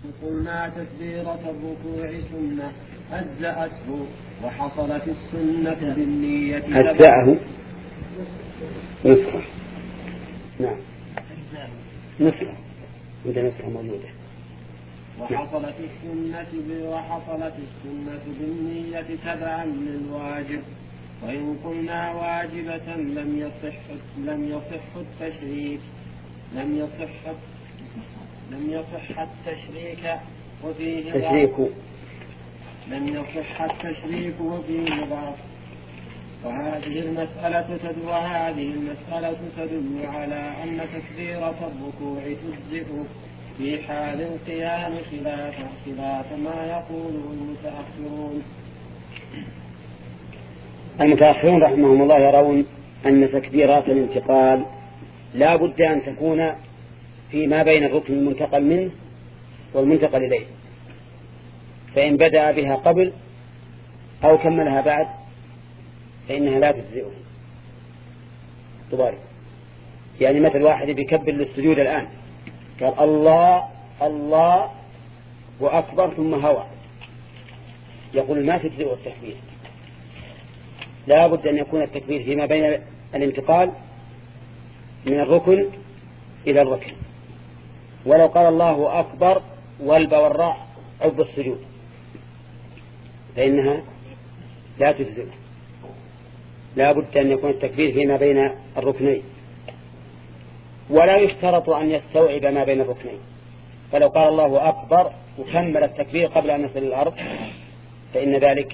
قلنا تكبيرة الركوع سنة أجزأته وحصلت السنة بالنية أجزأه نسخة. نعم نسخة عند نسخة موجودة. وحصلت السنة بالنية تبعا للواجب. وإن قلنا واجبة لم يصح التشريك وفيه ضعف. وهذه المسألة تدل على أن تكبيرة الركوع تجزئ في حال القيام خلاف ما يقوله المتأخرون رحمهم الله يرون أن تكبيرات الانتقال لا بد أن تكون فيما بين الركن المنتقل منه والمنتقل إليه، فإن بدأ بها قبل أو كملها بعد فإنها لا تجزئه. طبعا يعني مثل واحد بيكبر للسجود الآن قال الله وأكبر ثم هوى، يقول ما تجزئه التكبير، لا بد أن يكون التكبير فيما بين الانتقال من الركن إلى الركن. ولو قال الله أكبر والباء والراء عقب السجود فإنها لا تجزئ، لا بد أن يكون التكبير فيما بين الركنين، ولا يشترط أن يستوعب ما بين الركنين. فلو قال الله أكبر وكمل التكبير قبل أن يصل الأرض فإن ذلك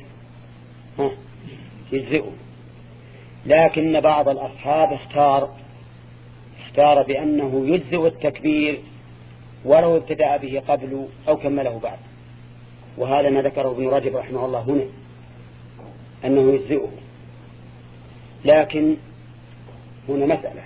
يجزئه. لكن بعض الأصحاب اختار بأنه يجزئ التكبير ولو ابتدأ به قبل أو كمله بعد، وهذا ما ذكره ابن رجب رحمه الله هنا أنه يجزئه. لكن هنا مسألة،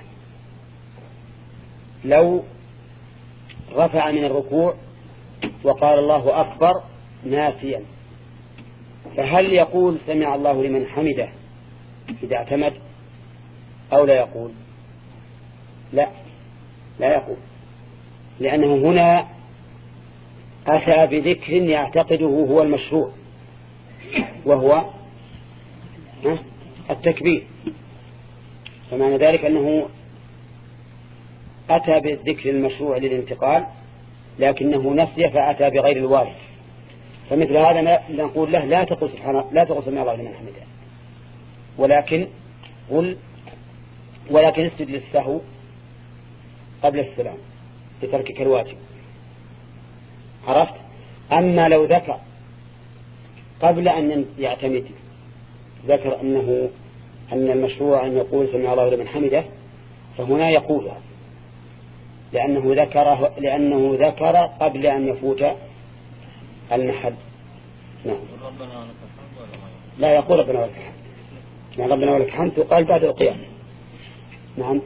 لو رفع من الركوع وقال الله أكبر ناسيا فهل يقول سمع الله لمن حمده إذا اعتمد أو لا يقول؟ لا يقول، لأنه هنا أتى بذكر يعتقده هو المشروع وهو التكبير، فمعنى ذلك أنه أتى بالذكر المشروع للانتقال لكنه نسي فأتى بغير الوارد. فمثل هذا نقول له لا تقل سمع الله لمن حمده، ولكن اسجد للسهو قبل السلام لتركك الواجب. عرفت؟ أما لو ذكر قبل أن يعتمد ذكر أن المشروع أن يقول سمع الله لمن حمده فهنا يقولها لأنه ذكر قبل أن يفوت المحل. نعم. لا يقول ربنا ولك الحمد، يعني ربنا ولك الحمد قال بعد القيام. نعم.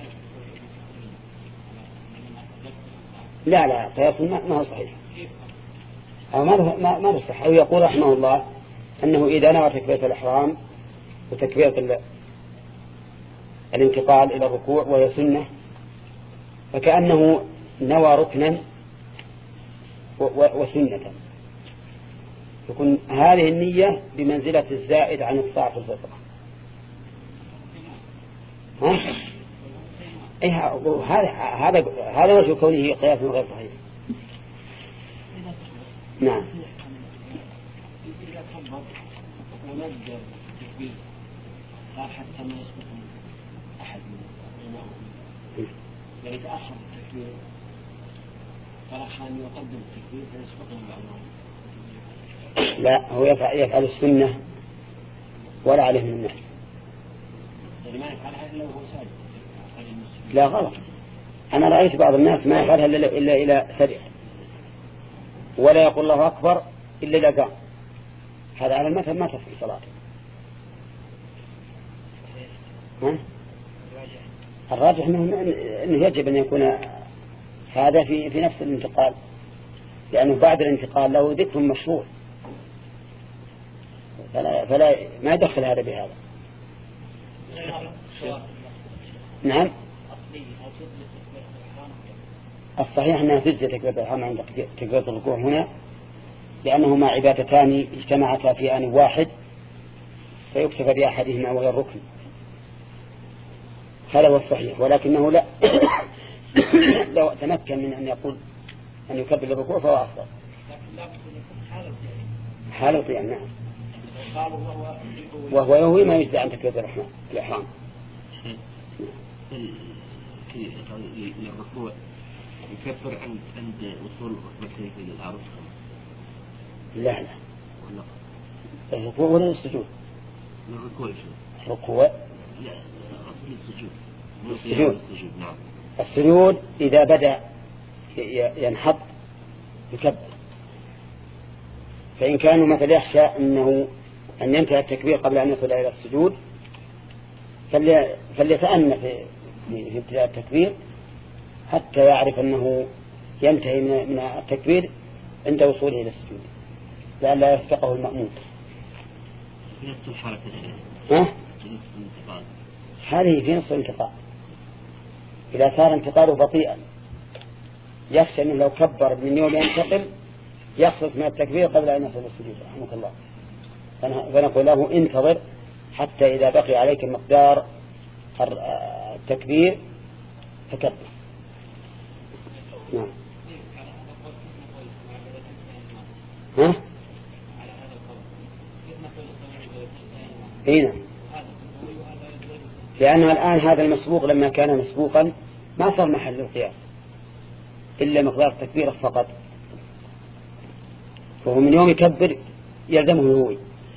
لا قياس ما هو صحيح أو ما هو صحيح. أو يقول رحمه الله أنه إذا نوى تكبيرة الإحرام وتكبيرة الانتقال إلى الركوع وهي سنة فكأنه نوى ركنا وسنة، يكون هذه النية بمنزلة الزائد عن الساعة الفطرة. هذا وجه كونه قياس غير صحيح. نعم. ونجد التكبير قال حتى ما يسبق أحد منهم يعني تأخر التكبير فرخ أن يقدم التكبير فيسبقهم بعضهم. لا، هو يفعل السنة ولا عليه من الناس. يعني ما يفعلها إلا وهو ساجد. لا غلط، أنا رأيت بعض الناس ما يفعلها إلا إلى سريع ولا يقول الله أكبر إلا إذا قام. هذا على المثل ما تصح صلاته. الراجح أنه يجب أن يكون هذا في نفس الانتقال، لأنه بعد الانتقال له ذكر مشروع فلا ما يدخل هذا بهذا. نعم. الصحيح أنها تجزي تكبيرة الإحرام عند تكبيرة الركوع هنا، لأنهما عبادتان اجتمعتا في آن واحد فيكتفى بأحدهما وهي الركن. هذا هو الصحيح، ولكنه لا لو تمكن من أن يقول أن يكبر الركوع فهو أفضل. حالة طيب نعم. وهو يهوي ما يجزي عن تكبيرة الإحرام. للركوع يكبر عند وصول ركبتيه إلى الأرض؟ لا الركوع ولا السجود؟ الركوع شو؟ الركوع لا السجود. السجود. نعم. السجود إذا بدأ ينحط يكبر، فإن كانوا مثل يخشى أن ينتهي التكبير قبل أن يصل إلى السجود فليتأنى في ابتداء التكبير حتى يعرف أنه ينتهي من التكبير عند وصوله إلى السجود لئلا يفقه المأمون. في نصف الحركة هذه في نصف الانتقال. إذا صار انتقاله بطيئا يخشى أنه لو كبر من يوم ينتقل يخلص من التكبير قبل أن يصل السجود رحمك الله، فنقول له انتظر حتى إذا بقي عليك مقدار التكبير فكبر. نعم. هنا لأنه الآن هذا المسبوق لما كان مسبوقا ما صار محل القياس إلا مقدار التكبير فقط، فهو من يوم يكبر يلزمه هو.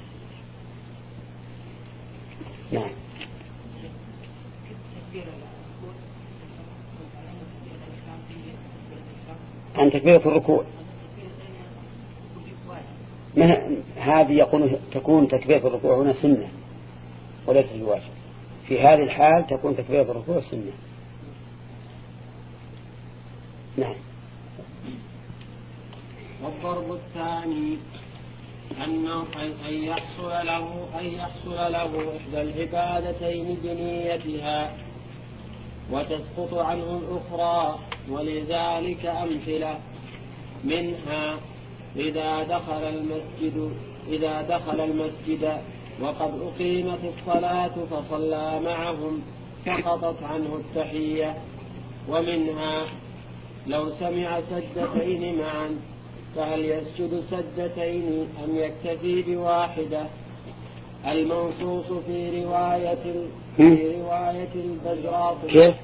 نعم. عن تكبيرة الركوع هذه تكون تكبيرة الركوع هنا سنة وليس الواجب. في هذه الحال تكون تكبيرة الركوع سنة. نعم. والضرب الثاني أن يحصل له إحدى العبادتين بنيتها وتسقط عنه الأخرى، ولذلك أمثلة منها إذا دخل المسجد وقد أقيمت الصلاة فصلى معهم سقطت عنه التحية، ومنها لو سمع سجدتين معا فهل يسجد سجدتين أم يكتفي بواحدة؟ المنصوص في رواية البزراط كيف؟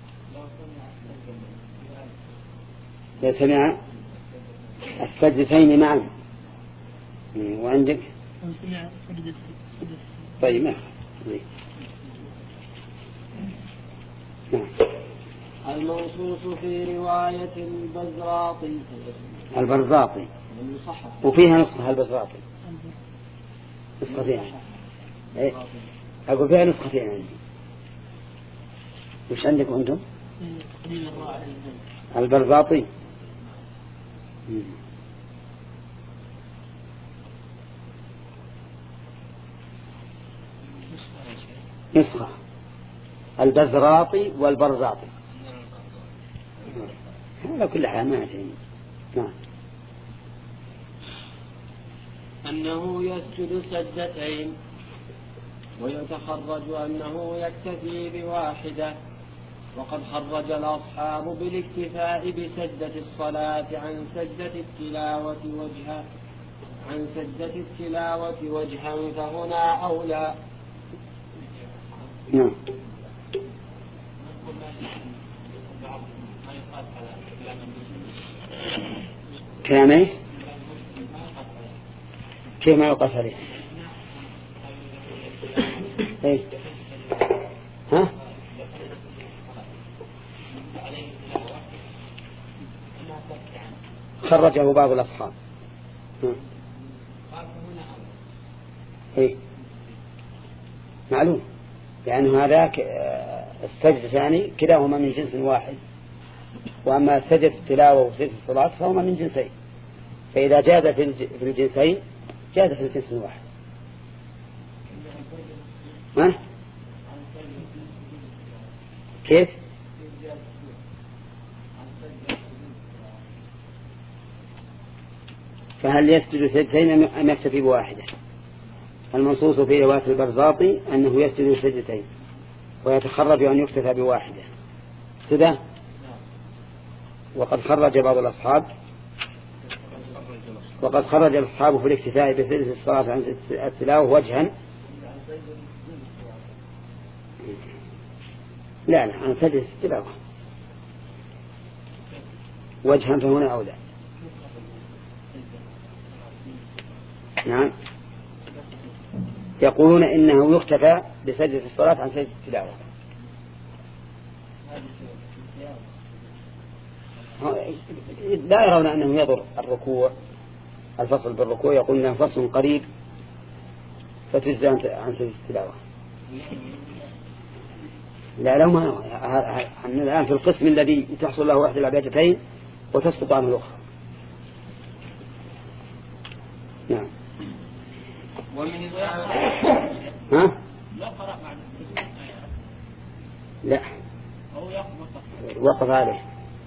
لو سمع السجدتين معا وعندك طيب ما المنصوص في رواية البرزاطي وفيها نسخة البزراطي نسختين. أقول فيها نسختين عندي. وش عندكم أنتم؟ البرزاطي. نسخة البزراطي والبرزاطي على كل حال ما أتين. نعم. أنه يسجد سجدتين ويتخرج أنه يكتفي بواحدة، وقد خرج الأصحاب بالاكتفاء بسجدة الصلاة عن سجدة التلاوة وجها فهنا أولى. نعم. كلامي كيف ما يقاس عليه؟ ايه ها خرجه بعض الأصحاب. ايه معلوم لأن هذاك السجد ثاني كلاهما من جنس واحد، وأما سجد التلاوة وسجد الصلاة فهما من جنسين، فإذا جاز في الجنسين جاز في الجنس الواحد. ها؟ كيف؟ فهل يسجد سجدتين أم يكتفي بواحدة؟ المنصوص في رواية البرزاطي أنه يسجد سجدتين ويتخرج أن يكتفى بواحدة كذا. وقد خرج بعض الأصحاب في الاكتفاء بسجدة الصلاة عن التلاوة وجها لا عن سجدة التلاوة وجها فهنا أولى. نعم يقولون إنه يكتفى بسجدة الصلاة عن سجدة التلاوة. لا يرون أنه يضر الركوع الفصل بالركوع، يقول أنه فصل قريب فتجزى عن سجدة التلاوة. لا ما الآن في القسم الذي تحصل له إحدى العبادتين وتسقط عنه الأخرى. نعم. ومن ها؟ لا قرأ بعد لا أو وقف عليه.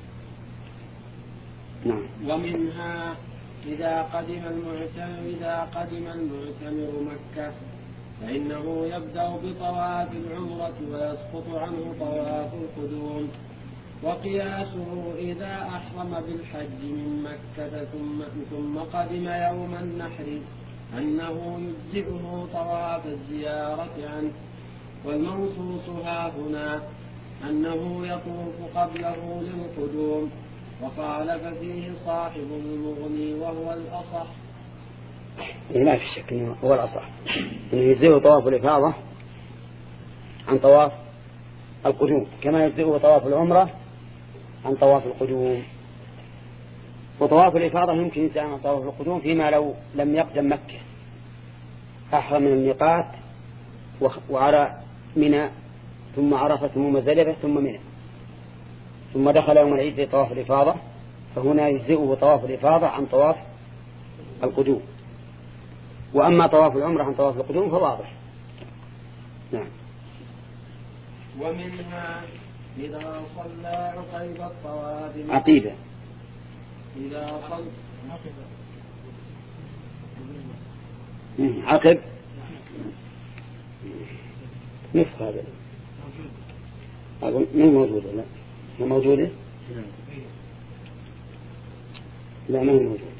نعم. ومنها إذا قدم المعتمر مكة فإنه يبدأ بطواف العمرة ويسقط عنه طواف القدوم. وقياسه إذا أحرم بالحج من مكة ثم قدم يوم النحر أنه يجزئه طواف الزيارة عنه. والمنصوص هنا أنه يطوف قبله للقدوم. وخالف فيه صاحب المغني وهو الأصح. لا في شك أنه هو الأصح أنه يجزئه طواف الإفاضة عن طواف القدوم كما يجزئه طواف العمرة عن طواف القدوم. وطواف الإفاضة يمكن يجزئ عن طواف القدوم فيما لو لم يقدم مكة، أحرم من الميقات وعرى منى ثم عرفة ثم مزدلفة ثم منى ثم دخل يوم العيد لطواف الإفاضة، فهنا يجزئه طواف الإفاضة عن طواف القدوم. وأما طواف العمرة عن طواف القدوم فواضح. نعم. ومنها إذا صلى عقيب الطواف عقيبة إذا صلى عقب نصف هذا مو موجودة. لا مو موجودة. لا ما هي موجودة.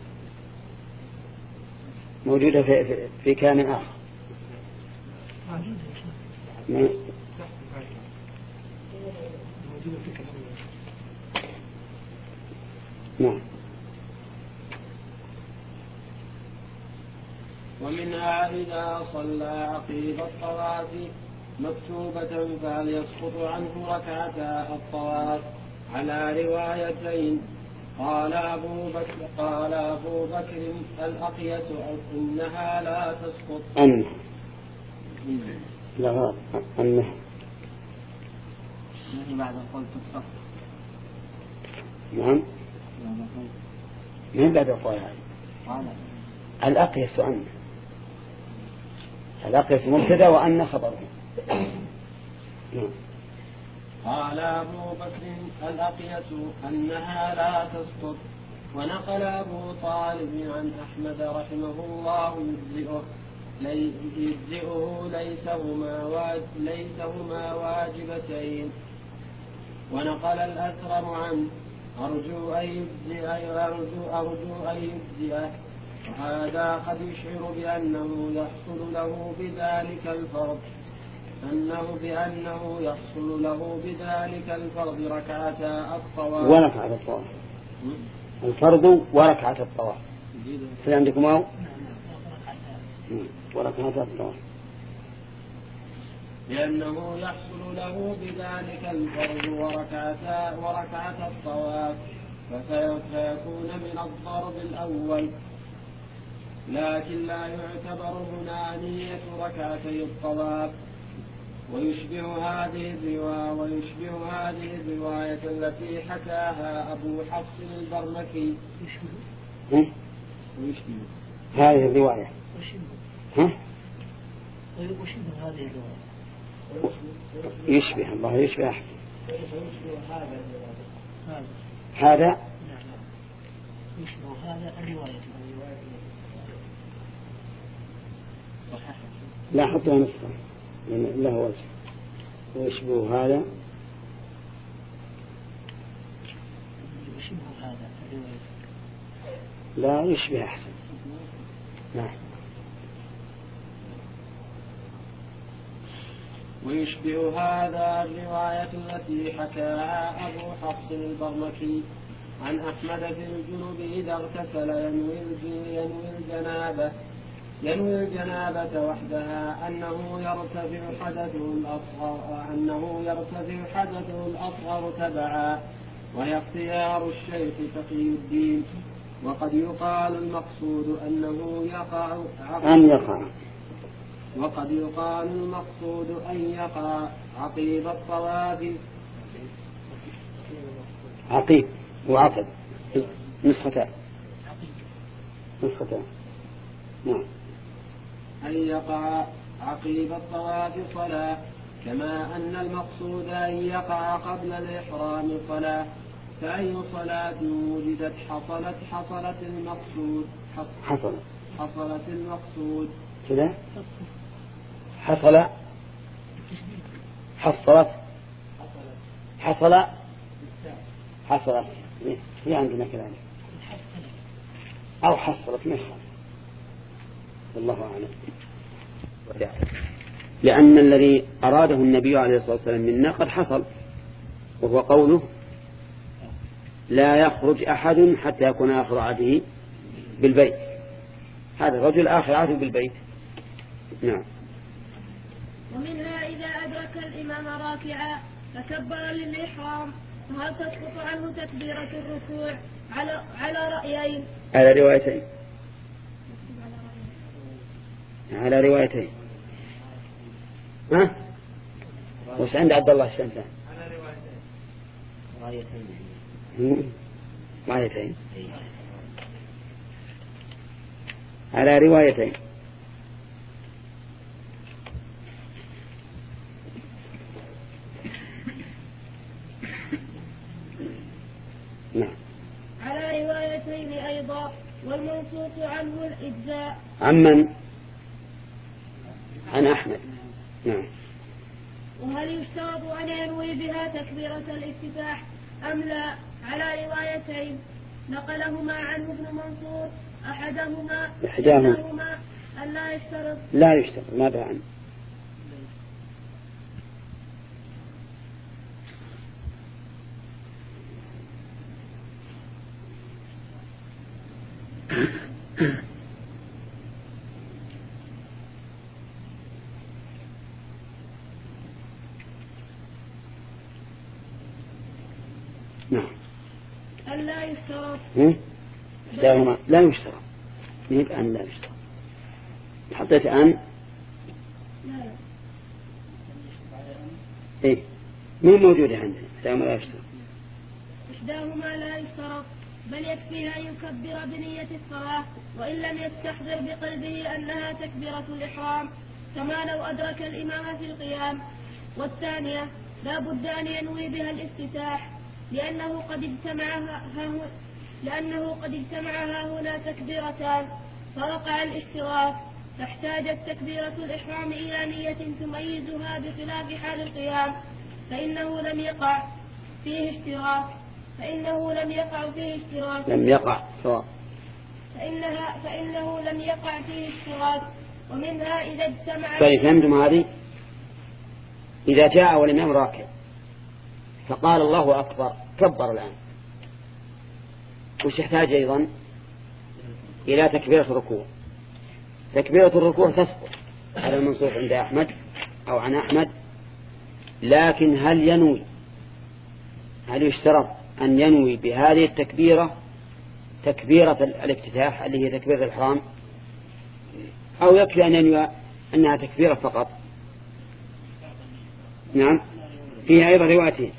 موجودة في كلام آخر. نعم. ومنها إذا صلى عقيب الطواف مكتوبة فهل يسقط عنه ركعتا الطواف على روايتين. قال أبو بكر الأقية إنها لا تسقط. لا أنه بعد قول تسقط. نعم من بعد القول هذا الأقية أنه الأقية مبتدأ وأن خبره. قال أبو بكر الأقية أنها لا تسقط. ونقل أبو طالب عن أحمد رحمه الله يجزئه ليسهما واجبتين. ونقل الأثرم عنه أرجو أن يجزئه. وهذا قد يشعر بأنه يحصل له بذلك الفرض ركعتا الطواف وركعة الطواف. الفرض وركعة الطواف في عندكم أو وركعة الطواف لأنه يحصل له بذلك الفرض وركعة الطواف فيكون من الضرب الأول. لكن لا يعتبر هنا نية ركعتي الطواف. ويشبه هذه الرواية التي حكاها أبو حفص البرمكي. ويشبه هذه الرواية. يشبه الله يشبه هذا يشبه هذا الرواية. لا حطها نسخة له وجه. ويشبه هذا لا يشبه أحسن. نعم. ويشبه هذا الرواية التي حكاها أبو حفص البرمكي عن أحمد في الجنوب إذا اغتسل ينوي الجنابة وحدها أنه يرتفع حدثه الأصغر تبعا، وهي اختيار الشيخ تقي الدين. وقد يقال المقصود أنه يقع عقيب الطواف. عقيب وعقب نسختان. نعم. أن يقع عقيب الطواف صلاة، كما أن المقصود أن يقع قبل الإحرام صلاة. فأي صلاة وجدت حصلت المقصود كذا. حصلت هي عندنا كذلك أو حصلت ما يخالف، والله أعلم. لأن الذي أراده النبي عليه الصلاة والسلام منا قد حصل، وهو قوله لا يخرج أحد حتى يكون آخر عهده بالبيت. هذا الرجل آخر عهده بالبيت. نعم. ومنها إذا أدرك الإمام راكعا فكبر للإحرام، فهل تسقط عنه تكبيرة الركوع؟ على رأيين. على روايتين. ها؟ وش عند عبد الله الشمسان؟ روايتين. على روايتين. نعم. على روايتين أيضا، والمنصوص عنه الإجزاء. عمن؟ عن أحمد. نعم. وهل يشترط أن ينوي بها تكبيرة الافتتاح أم لا؟ على روايتين نقلهما عنه ابن منصور، إحداهما أن لا يشترط. ماذا عنه؟ نعم. أن لا يشترط. لا يشترط. نجيب أن لا يشترط. حطيت أن. لا. إيه مو موجودة عندنا. لا يشترط. إحداهما لا يشترط، بل يكفيها أن يكبر بنية الصلاة وإن لم يستحضر بقلبه أنها تكبيرة الإحرام، كما لو أدرك الإمام في القيام. والثانية لا بد أن ينوي بها الافتتاح، لأنه قد اجتمع هنا تكبيرتان فوقع الاشتراك، فاحتاجت تكبيرة الإحرام إلى نية تميزها بخلاف حال القيام، فإنه لم يقع فيه اشتراك. فإنه لم يقع فيه اشتراك. ومنها إذا اجتمع. طيب فهمتم هذه؟ إذا جاء والإمام راكع فقال الله أكبر، كبر الآن، وش يحتاج أيضا؟ إلى تكبيرة الركوع. تكبيرة الركوع تسقط على المنصوص عند أحمد أو عن أحمد، لكن هل يشترط أن ينوي بهذه التكبيرة تكبيرة الافتتاح اللي هي تكبيرة الإحرام، أو يكفي أن ينوي أنها تكبيرة فقط؟ نعم. فيها أيضا روايتين.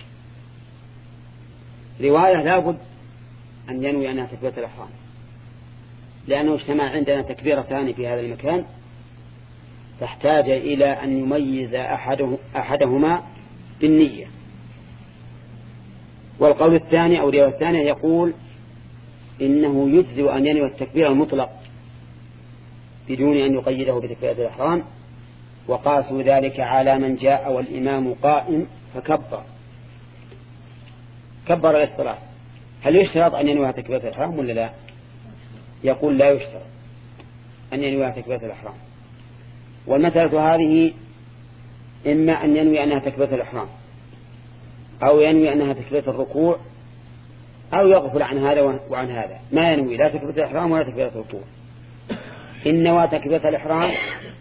رواية لابد أن ينوي أنها تكبيرة الإحرام، لأنه اجتمع عندنا تكبيرتان في هذا المكان، تحتاج إلى أن يميز أحدهما بالنية. والقول الثاني أو الرواية الثانية يقول إنه يجزئ أن ينوي التكبير المطلق بدون أن يقيده بتكبيرة الإحرام، وقاسوا ذلك على من جاء والإمام قائم فكبر للصلاة. هل يشترط أن ينوي تكبيرة الإحرام ولا لا؟ يقول لا يشترط أن ينوي تكبيرة الإحرام. والمسألة هذه إما أن ينوي أنها تكبيرة الإحرام أو ينوي أنها تكبيرة الركوع أو يغفل عن هذا وعن هذا، ما ينوي لا تكبيرة الإحرام ولا تكبيرة الركوع. إن نوى تكبيرة الإحرام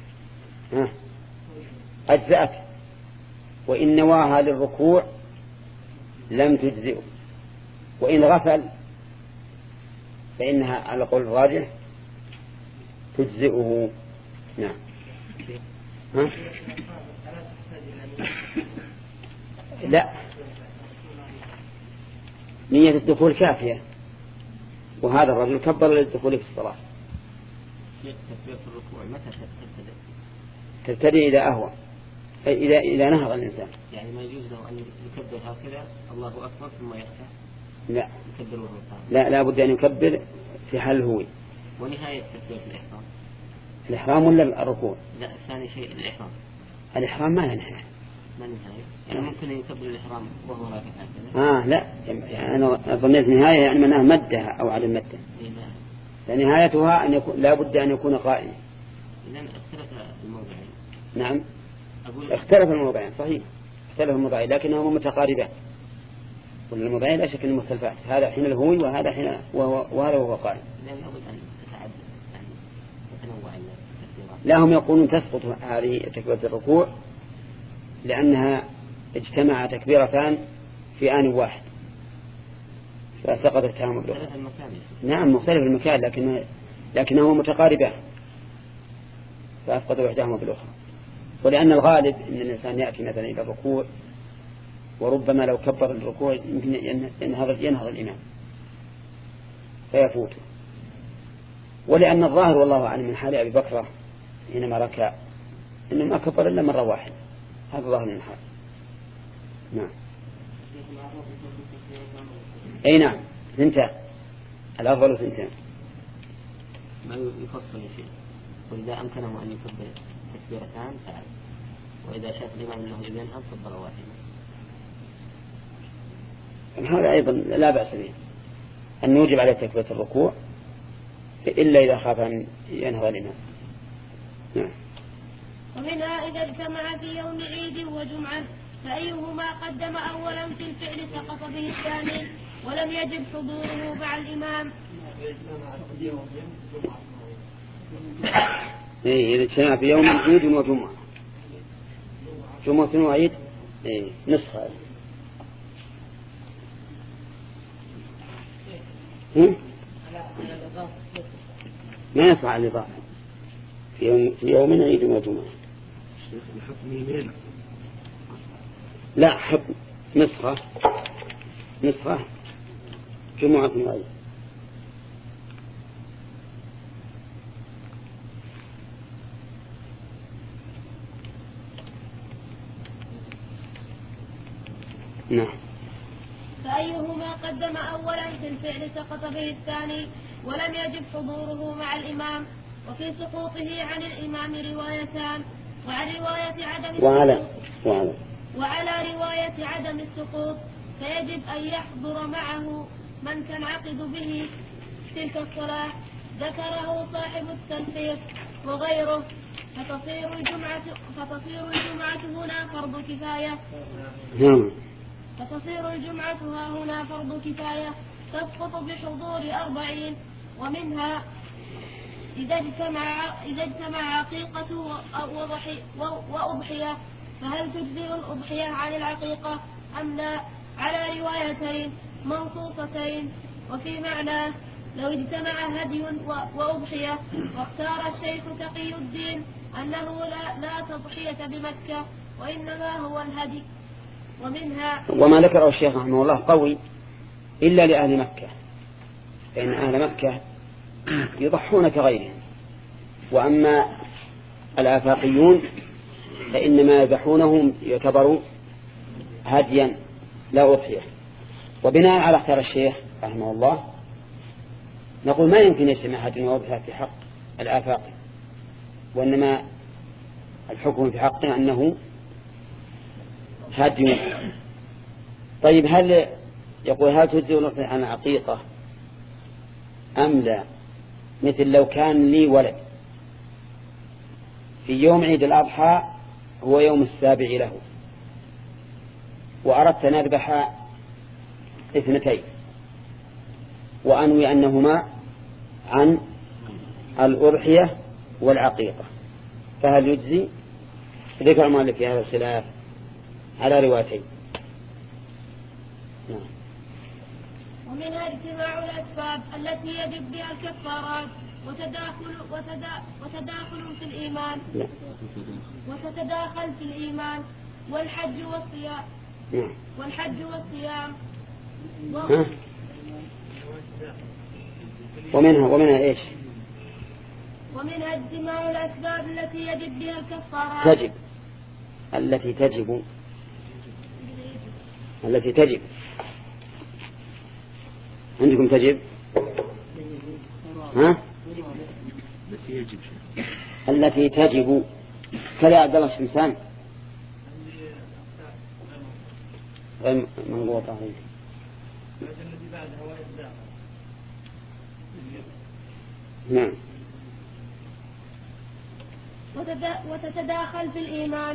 أجزأت، وإن نواها للركوع لم تجزئه، وإن غفل فإنها على قول الراجح تجزئه. نعم. لا، نية الدخول كافية، وهذا الرجل كبر للدخول في الصلاة. تكبيرة الركوع متى تبتدي إذا أهوى، إذا نهض الإنسان. يعني ما يجوز له أن يكبر هكذا الله أكبر ثم يركع؟ لا، يكبر وهو قائم. لا بد أن يكبر في حال الهوي. ونهاية تكبيرة الإحرام ولا الركوع؟ لا، ثاني شيء الإحرام ما له نهاية. ما نهاية؟ يعني ممكن يكبر الإحرام وهو راكع هكذا؟ لا، يعني أنا ظنيت نهاية يعني منها مدها أو عدم مدها. فنهايتها أن يكون لا بد أن يكون قائما. إذن اختلف الموضعين. نعم، اختلف الموضعين صحيح، اختلف الموضعين لكنهما متقاربان، والموضعين لا شك أنهم مختلفات، هذا حين الهوي وهذا حين وهو قائم. لا، هم يقولون تسقط هذه تكبيرة الركوع لأنها اجتمع تكبيرتان في آن واحد فسقط التهامل بالأخرى. نعم، مختلف المكان لكنهما متقاربان فأسقط إحداهما بالأخرى. ولأن الغالب أن الإنسان يأتي مثلا إلى الركوع وربما لو كبر الركوع يمكن ينهض الإمام فيفوته. ولأن الظاهر والله أعلم من حال أبي بكر حينما ركع إنه ما كبر إلا مرة واحدة، هذا ظاهر من الحال. نعم. أي نعم، ثنتان، الأفضل ثنتان. ما يفصل شيء، وإذا أمكنه أن يكبر تكبيرتان فعل، وإذا شاف الإمام أنه ينهض كبر واحدة. هذا أيضا لا بأس به أن يوجب عليه تكبيرة الركوع إلا إذا خاف أن ينهض الإمام. نعم. ومنها إذا اجتمع في يوم عيد وجمعة فأيهما قدم أولا في الفعل سقط به الثاني ولم يجب حضوره مع الإمام. إذا اجتمع في يوم عيد وجمعة، جمعة وعيد نسخة. ما يصح الإضافة في يوم عيد وجمعة. لا، حب نسخة جمعة وعيد. نعم. فأيهما قدم أولا في الفعل سقط به الثاني ولم يجب حضوره مع الإمام. وفي سقوطه عن الإمام روايتان، وعلى رواية عدم السقوط فيجب أن يحضر معه من تنعقد به تلك الصلاة، ذكره صاحب التلخيص وغيره، فتصير الجمعة هنا فرض كفاية. فتصير الجمعة هنا فرض كفاية تسقط بحضور 40، ومنها إذا اجتمع عقيقة وأضحية فهل تجزئ الأضحية عن العقيقة أم لا؟ على روايتين منصوصتين. وفي معناه لو اجتمع هدي وأضحية، واختار الشيخ تقي الدين أنه لا تضحية بمكة وإنما هو الهدي. ومنها وما ذكره الشيخ رحمه الله قوي إلا لأهل مكة، فإن أهل مكة يضحون كغيرهم، وأما الآفاقيون فإنما يذبحونهم يعتبروا هديا لا أضحية. وبناء على اختيار الشيخ رحمه الله نقول ما يمكن يجتمع هدي وأضحى في حق الآفاق، وإنما الحكم في حقه أنه هدي. طيب هل يقول هل تجزي الأضحية عن عقيقة أم لا؟ مثل لو كان لي ولد في يوم عيد الأضحى هو يوم السابع له، وأردت أن أذبح 2 وأنوي أنهما عن الأضحية والعقيقة، فهل يجزي؟ ذكر مالك في هذا الخلاف على روايتين. ومنها اجتماع الأسباب التي يجب بها الكفارات وتداخل في الإيمان وتتداخل في الإيمان والحج والصيام ومنها إيش؟ ومنها اجتماع الأسباب التي يجب بها الكفارات التي تجب عندكم تجب؟ ها؟ التي تجب كذا عبد الله الشمسان غير منقوطة عليه. نعم. وتتداخل في الإيمان.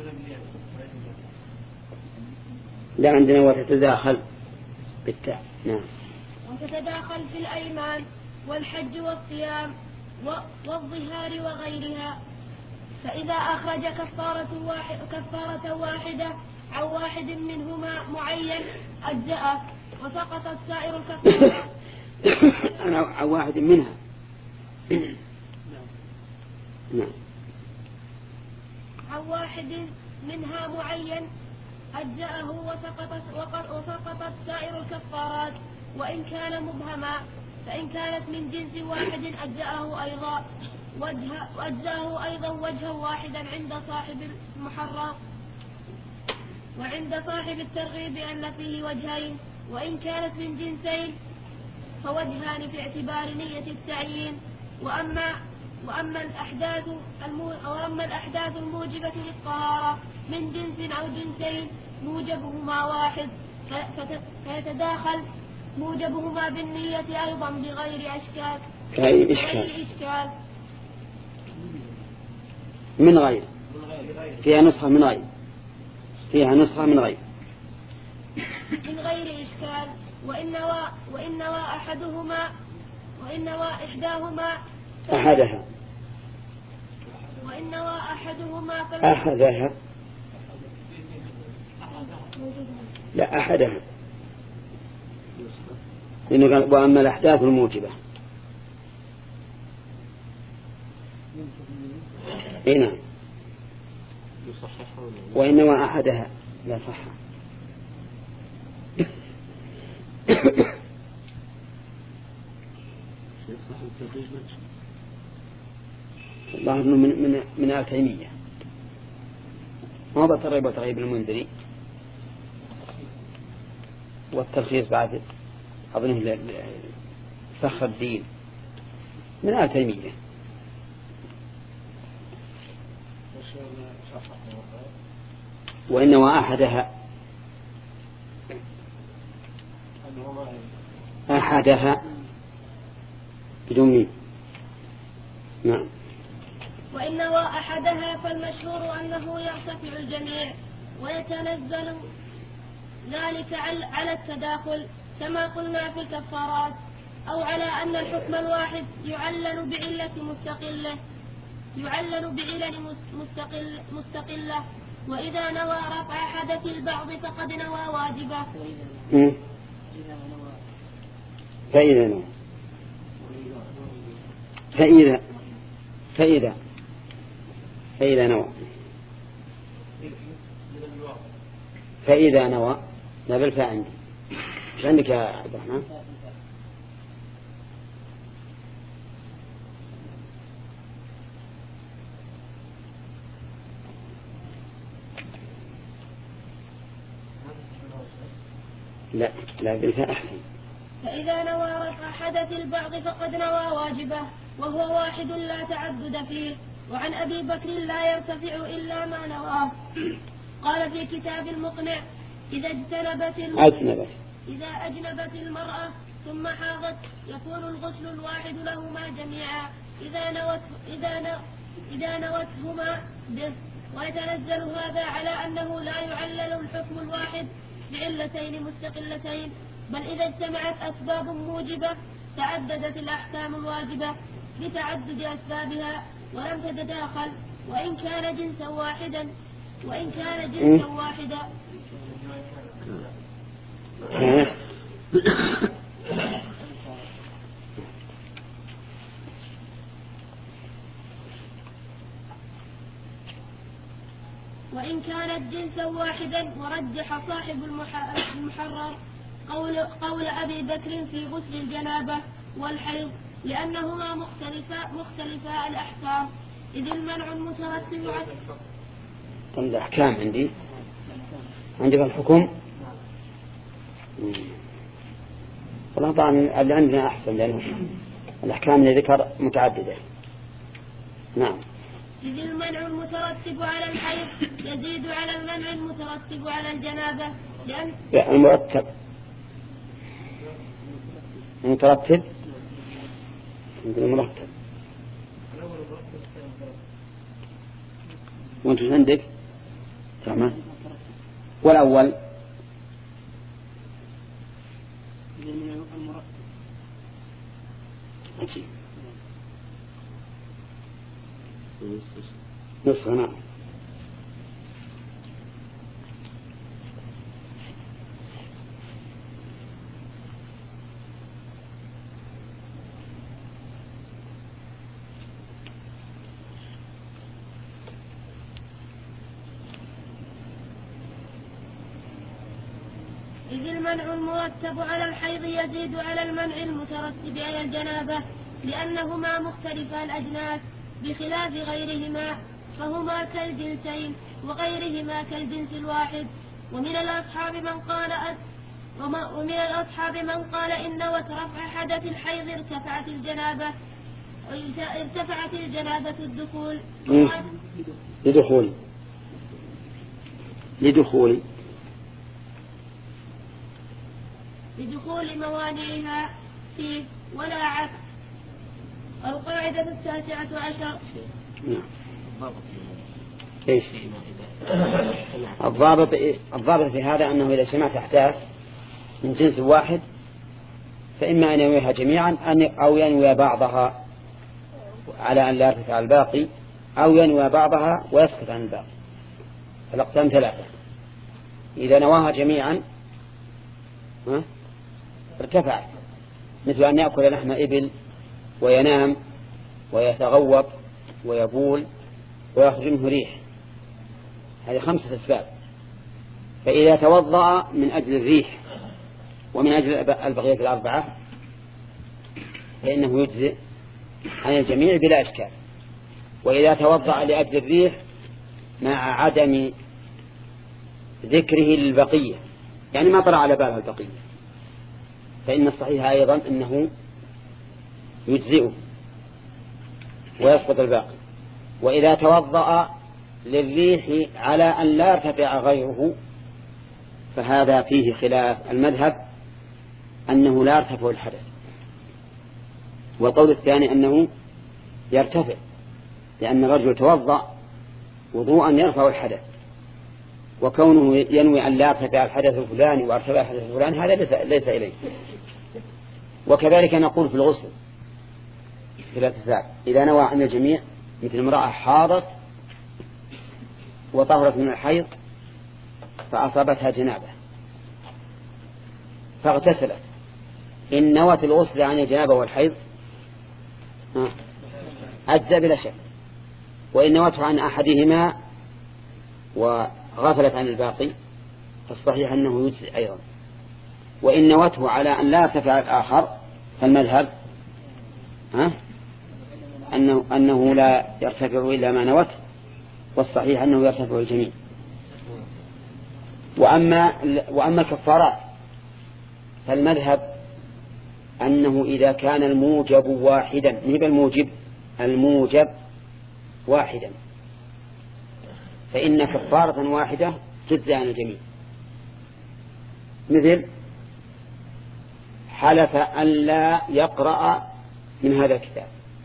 لا عندنا وتتداخل بالتاء. نعم. وتتداخل في الأيمان والحج والصيام والظهار وغيرها. فإذا أخرج كفارة واحدة عن واحد منهما معين أجزأه وسقطت سائر الكفارات. عن واحد منها. نعم. عن واحد منها معين أجزأه وسقطت سائر الكفارات، وإن كان مبهما فإن كانت من جنس واحد أجزأه أيضا وجها واحدا عند صاحب المحرر، وعند صاحب الترغيب أن فيه وجهين، وإن كانت من جنسين فوجهان في اعتبار نية التعيين. وأما الأحداث الموجبة للطهارة من جنس أو جنسين موجبهما واحد، فيتداخل موجبهما بالنية أيضا بغير إشكال. من غير فيها نسخة من غير من غير إشكال. وإن نوى إحداهما أحدها لا أحدها، لأنه قال وأما الأحداث الموجبة. نعم. وإنما أحدها لا صح. الله من آل تيمية، ما بترغيب وترغيب المنذري، والتلخيص بعد أظنه فخر الدين من آل تيمية. وإنما أحدها بدون مين. نعم. وإنما أحدها فالمشهور أنه يرتفع الجميع ويتنزل ذلك على التداخل كما قلنا في الكفارات، أو على أن الحكم الواحد يعلل بعلل مستقلة، وإذا نوى رفع حدث البعض فقد نوى واجبه. فإذا نوى لا بالفاء عندي. ايش عندك يا عبد الرحمن؟ لا بالفاء أحسن. فإذا نوى رفع حدث البعض فقد نوى واجبه وهو واحد لا تعدد فيه. وعن أبي بكر لا يرتفع إلا ما نواه. قال في كتاب المقنع: إذا أجنبت المرأة ثم حاضت يكون الغسل الواحد لهما جميعا إذا نوتهما به. ويتنزل هذا على أنه لا يعلل الحكم الواحد بعلتين مستقلتين، بل إذا اجتمعت أسباب موجبة تعددت الأحكام الواجبة بتعدد أسبابها ولم تتداخل وإن كان جنسا واحدا. وإن كانت جنسا واحدا. ورجح صاحب المحرر قول أبي بكر في غسل الجنابة والحيض لأنهما مختلفا الأحكام، إذ المنع المترتب على الأحكام عندي في الحكم. والله طبعا اللي عندنا أحسن لأنه الأحكام اللي ذكر متعددة. نعم. إذ المنع المترتب على الحيض يزيد على المنع المترتب على الجنابة المترتب وانت عندك تمام. والأول نصف. نعم. إذ المنع المرتب على الحيض يزيد على المنع المترتب على الجنابة لأنهما مختلفا الأجناس بخلاف غيرهما، فهما كالجنسين وغيرهما كالجنس الواحد. ومن الأصحاب من قال إن نوت رفع حدث الحيض ارتفعت الجنابة لدخول موانعها فيه ولا عكس. القاعدة 19. إيش الضابط في هذا؟ أنه إذا سمعت أحداث من جنس واحد فإما أن ينويها جميعا أو ينوي بعضها على أن لا يرتفع الباقي، أو ينوي بعضها ويسقط عن الباقي. الأقسام 3. إذا نواها جميعا ارتفعت، مثل أن يأكل لحم إبل وينام ويتغوط ويبول ويخرج منه ريح، هذه 5 أسباب. فإذا توضأ من أجل الريح ومن أجل البقية 4 فإنه يجزئ عن الجميع بلا إشكال. وإذا توضأ لأجل الريح مع عدم ذكره للبقية، يعني ما طرأ على بالها البقية، فإن الصحيح أيضا أنه يجزئه ويسقط الباقي. وإذا توضأ للريح على أن لا يرتفع غيره فهذا فيه خلاف المذهب أنه لا يرتفع الحدث، والقول الثاني أنه يرتفع، لأن الرجل توضأ وضوءا يرفع الحدث، وكونه ينوي أن لا يرتفع الحدث الفلاني ويرتفع الحدث الفلاني هذا ليس إليه. وكذلك نقول في الغسل في الاغتسال إذا نوى عن الجميع، مثل امرأة حاضت وطهرت من الحيض فأصابتها جنابة فاغتسلت، إن نوت الغسل عن الجنابة والحيض أجزى بلا شك. وإن نوته عن أحدهما وغفلت عن الباقي فالصحيح أنه يجزي أيضا. وإن نوته على أن لا يرتفع الآخر فالمذهب أنه لا يرتفع إلا ما نوت، والصحيح أنه يرتفع الجميع. وأما الكفارات فالمذهب أنه إذا كان الموجب واحدا، نهب الموجب واحدا، فإن كفارة واحدة تجزي عن الجميع. مثل حلف أن لا يقرأ من هذا الكتاب،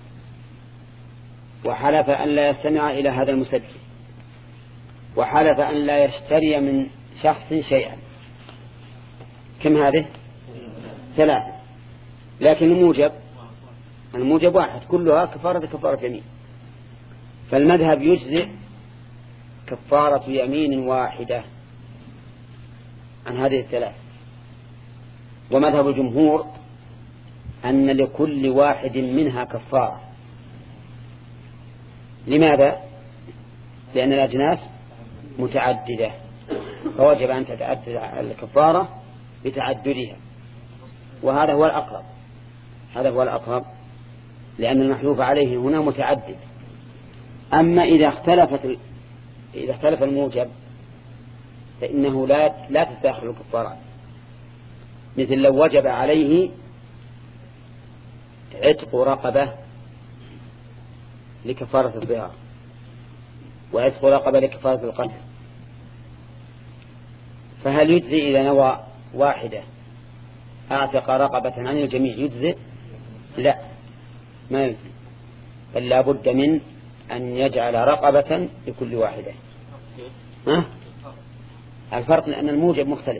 وحلف أن لا يستمع إلى هذا المسجل، وحلف أن لا يشتري من شخص شيئا. كم هذه؟ 3. لكن الموجب واحد، كلها كفارة جميع. فالمذهب يجزئ كفارة يمين واحدة عن هذه 3. ومذهب الجمهور أن لكل واحد منها كفارة. لماذا؟ لأن الأجناس متعددة، فوجب أن تتعدد الكفارة بتعددها، وهذا هو الأقرب، لأن المحلوف عليه هنا متعدد. أما إذا اختلف الموجب فإنه لا تتداخل الكفارات. مثل لو وجب عليه عتق رقبة لكفارة الظهار، وعتق رقبة لكفارة القتل، فهل يجزي إذا نوى واحدة أعتق رقبة عن الجميع يجزي؟ لا، ما يجزي، بل لا بد من أن يجعل رقبة لكل واحدة. الفرق لأن الموجب مختلف.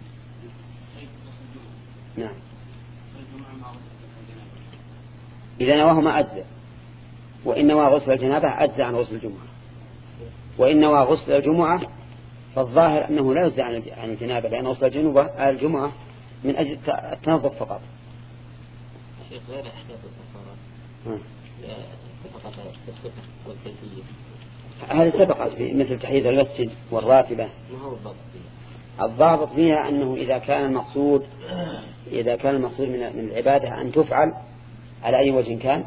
نعم. إذا نواه ما أجزى، وإن نوى غسل الجنابة أجزى عن غسل الجمعة، وإن نوى غسل الجمعة فالظاهر أنه لا يجزى عن الجنابة، لأن غسل الجمعة من أجل التنظف فقط. شيخ غير احداث الكفارات هذه سبقت في مثل تحية المسجد والراتبة. ما هو الضابط فيها أنه إذا كان المقصود من العبادة أن تفعل على أي وجه كان،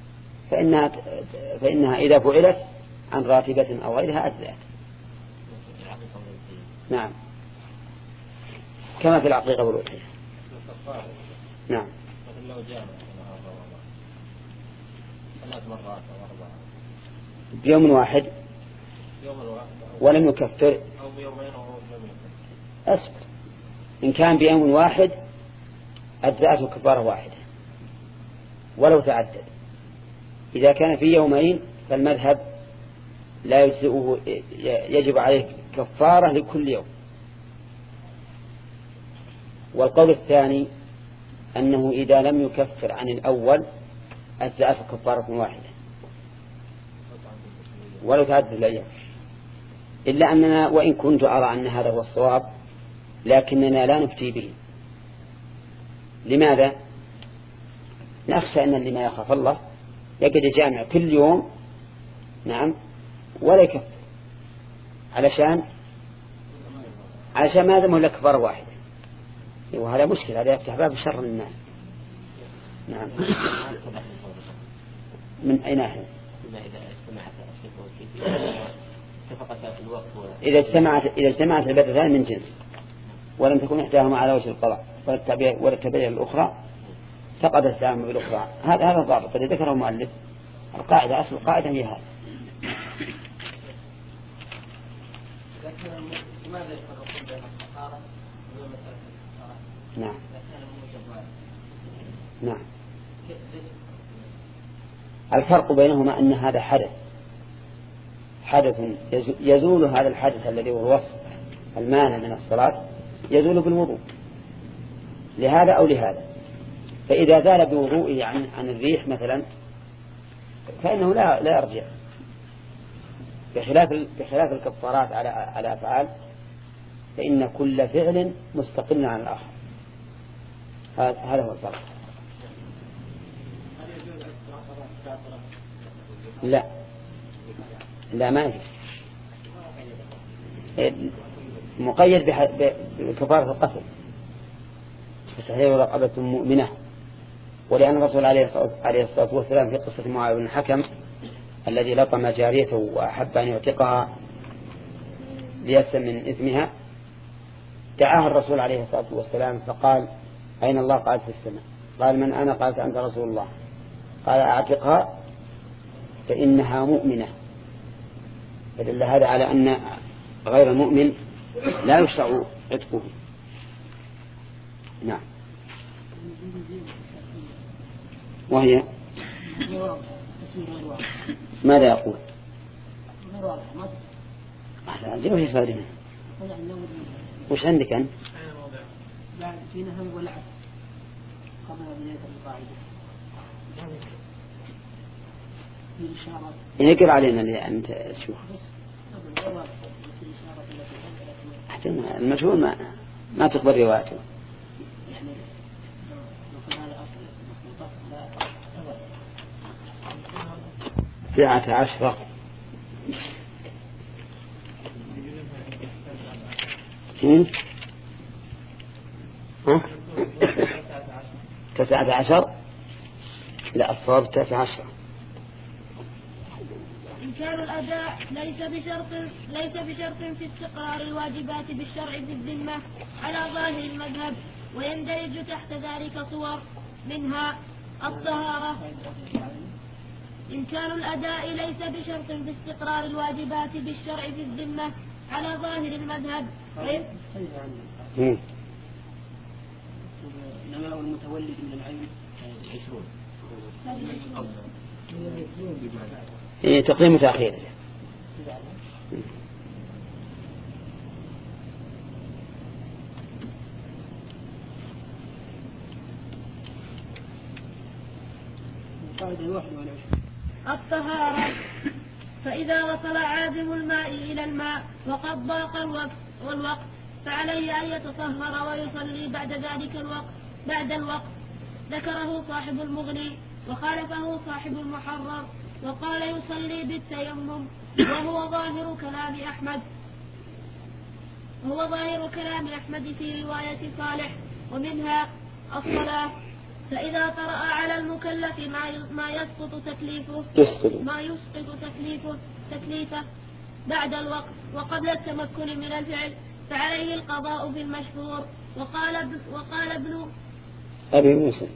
فإنها إذا فعلت عن راتبة أو غيرها أجزأت. نعم، كما في العقيقة والأضحية. نعم. بيوم واحد ولم يكفر أصبر. إن كان بيوم واحد أجزأته كفارة واحدة ولو تعدد. إذا كان في يومين فالمذهب لا يجزئه، يجب عليه كفارة لكل يوم. والقول الثاني أنه إذا لم يكفر عن الأول أجزأته كفارة واحدة ولو تعدد الأيام. إلا أننا وإن كنت أرى أن هذا هو الصواب لكننا لا نفتي به. لماذا؟ نخشى أن اللي ما يخاف الله يجد جامع كل يوم، نعم، ولا يكفر، علشان ما ذمه إلا كفارة واحدة، وهذا مشكلة، هذا يفتح باب الشر للناس. نعم. من أي ناحية؟ إذا اجتمعت البدتان من جنس ولم تكن إحداهما على وجه القضاء ولا التبعية الأخرى فقد السلام بالأخرى. هذا الضابط الذي ذكره المؤلف. القاعدة أصل القاعدة هي هذا. نعم. نعم. الفرق بينهما أن هذا حدث يزول، هذا الحدث الذي هو الوصف المانع من الصلاة يزول بالوضوء لهذا أو لهذا. فإذا زال بوضوئه عن الريح مثلا فإنه لا يرجع، بخلاف الكفارات على أفعال فإن كل فعل مستقل عن الآخر. هذا هو الفرق. لا ما يجب، مقيد بكفارة القتل فتحرير رقبة مؤمنة. ولأن الرسول عليه الصلاة والسلام في قصة معاوية بن الحكم الذي لطم جاريته وأحب أن يعتقها ليسلم من إثمها دعاها الرسول عليه الصلاة والسلام فقال: أين الله؟ قال: في السماء. قال من أنا؟ قالت أنت رسول الله. قال أعتقها فإنها مؤمنة. فدل هذا على أن غير المؤمن لا يشرع عتقه. نعم. وهي ماذا يقول؟ جيبه يسألين. وش عندك أنت؟ في نهم والعكس قبل بداية القاعدة في إشارة. يقرأ علينا اللي أنت تشوف. المجهول ما تقبل روايته. 19 19 لا الصواب 19. إمكان الأداء ليس بشرط في استقرار الواجبات بالشرع في الذمة على ظاهر المذهب، ويندرج تحت ذلك صور منها الطهارة. إمكان الأداء ليس بشرط في استقرار الواجبات بالشرع في الذمة على ظاهر المذهب. إنما هو المتولد من العين 20 تقديم وتأخير. الطهارة. فإذا وصل عازم الماء إلى الماء وقد ضاق الوقت فعليه أن يتطهر ويصلي بعد الوقت. ذكره صاحب المغني وخالفه صاحب المحرر وقال يصلي بالتيمم، وهو ظاهر كلام أحمد في رواية صالح. ومنها الصلاة. فإذا طرأ على المكلف ما يسقط تكليفه بعد الوقت وقبل التمكن من الفعل فعليه القضاء في المشهور. وقال ابن أبي موسى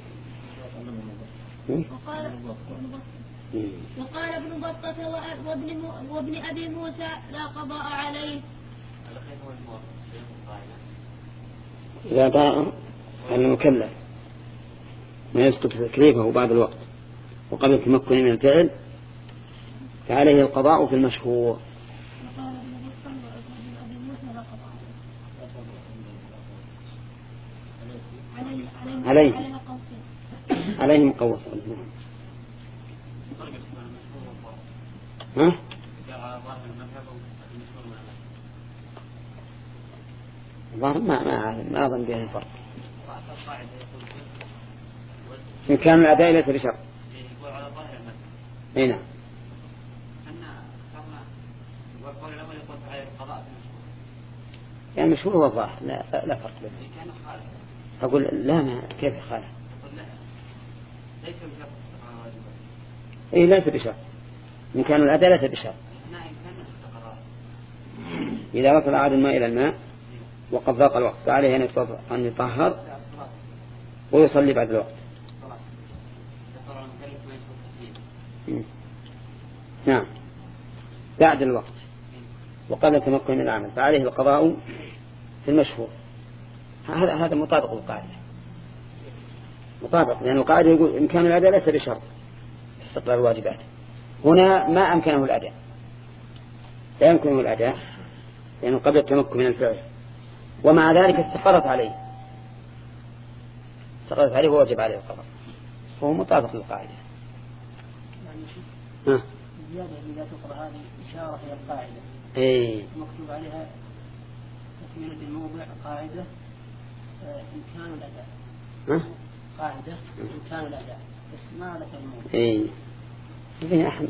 وقال ابن بطة وابن أبي موسى لا قضاء عليه. إذا طرأ على المكلف ما يسقط تكليفه بعد الوقت وقبل التمكن من الفعل فعليه القضاء في المشهور. عليه مقوص. ها؟ ما أظن به الفرق. إن كان الأداء ليس بشرط. أي نعم. يعني مشهور هو الظاهر لا فرق بينه. أقول لا ما كيف خالف؟ ليس بشرط. إن كان الأداء ليس بشرط. إذا وصل عاد الماء إلى الماء وقد ضاق الوقت فعليه أن يطهر ويصلي بعد الوقت. نعم بعد الوقت وقبل التمكن من العمل فعليه القضاء في المشهور. هذا مطابق للقاعدة، مطابق، لأن القاعدة يقول إمكان الأداء ليس بشرط استقرار الواجبات. هنا ما أمكنه الأداء، لا يمكنه الأداء لأنه قبل التمكن من الفعل، ومع ذلك استقرت عليه ووجب عليه القضاء، فهو مطابق للقاعدة. الزيادة إذا تقرأ هذه إشارة إلى القاعدة مكتوب عليها تكملة الموضع قاعدة إمكان الأداء. قاعدة إمكان الأداء بس ما لك الموضع. ابن أحمد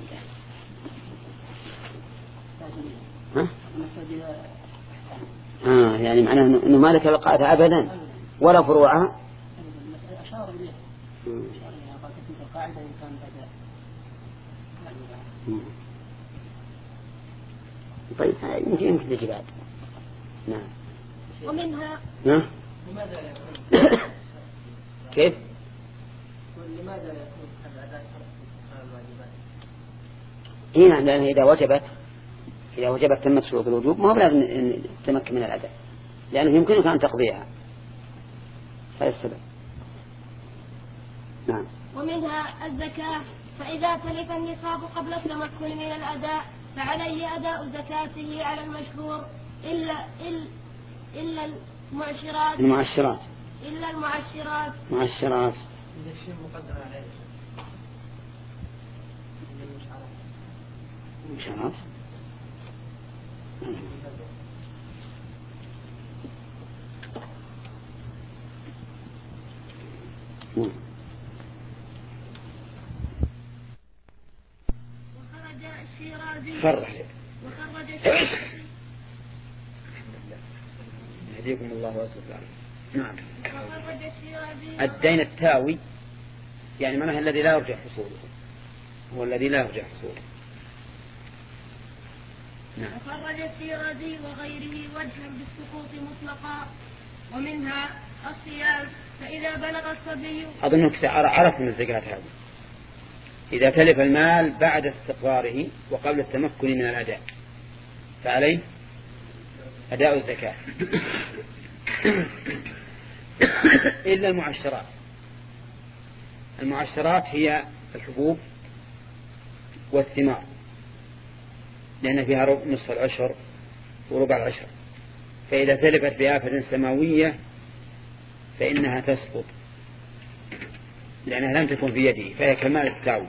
يعني معناه أنه ما لك القاعدة أبدا ولا فروعها. أشار إليه قال تكملة القاعدة إمكان الأداء. طيب يمكن تجي بعد. نعم. ومنها كيف هنا لأنها إذا وجبت تمت شروط الوجوب ما هو لازم تمكن من الأداء، لأنه يمكنك أن تقضيها. هذا السبب. نعم. ومنها الزكاة، فإذا تلف النصاب قبل التمكن من الأداء فعليه أداء زكاته على المشهور إلا المعشرات. وخرج الشيرازي يهديكم الله ويصلح. نعم. الدين التاوي يعني معناها الذي لا يرجع حصوله، هو الذي لا يرجع حصوله. نعم. وخرج الشيرازي وغيره وجها بالسقوط مطلقا. ومنها الصيام، فإذا بلغ الصبي. أظنك عرفت من الزكاة هذه. إذا تلف المال بعد استقراره وقبل التمكن من الأداء فعليه أداء الزكاة إلا المعشرات. المعشرات هي الحبوب والثمار، لأن فيها نصف العشر وربع العشر، فإذا تلفت بآفة سماوية فإنها تسقط لأنها لم تكن في يده، فهي كمال التاوي.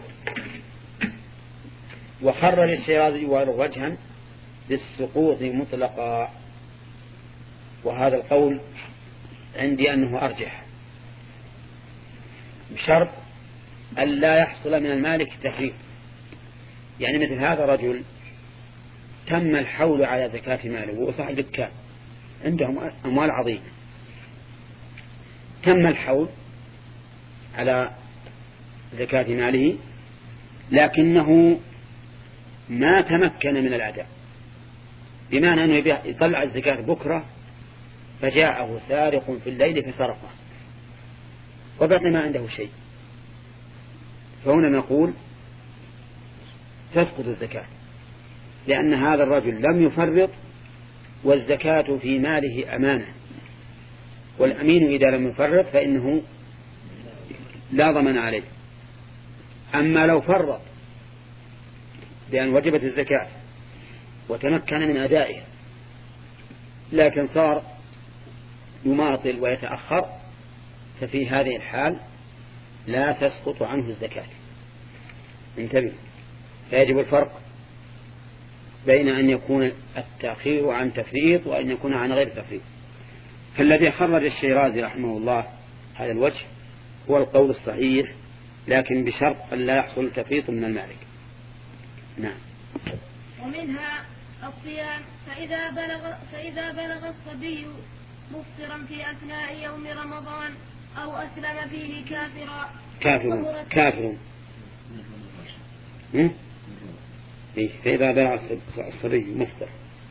وخرج الشيرازي وجها بالسقوط مطلقا، وهذا القول عندي أنه أرجح، بشرط أن لا يحصل من المالك تفريط. يعني مثل هذا رجل تم الحول على زكاة ماله وصاحب دكان عندهم أموال عظيمة، تم الحول على زكاة ماله لكنه ما تمكن من الأداء، بمعنى أنه يطلع الزكاة بكرة فجاءه سارق في الليل فسرقه وبقي ما عنده شيء، فهنا نقول تسقط الزكاة، لأن هذا الرجل لم يفرط والزكاة في ماله أمانة، والأمين إذا لم يفرط فإنه لا ضمن عليه. أما لو فرط بأن وجبت الزكاة وتمكن من أدائها لكن صار يماطل ويتأخر ففي هذه الحال لا تسقط عنه الزكاة. انتبه، فيجب الفرق بين أن يكون التأخير عن تفريط وأن يكون عن غير تفريط. فالذي خرج الشيرازي رحمه الله هذا الوجه هو القول الصحيح، لكن بشرط أن لا يحصل تفريط من المالك. نعم. ومنها الصيام، فإذا بلغ الصبي مفطرا في أثناء يوم رمضان أو أسلم فيه كافر فإذا بلغ الصبي مفطر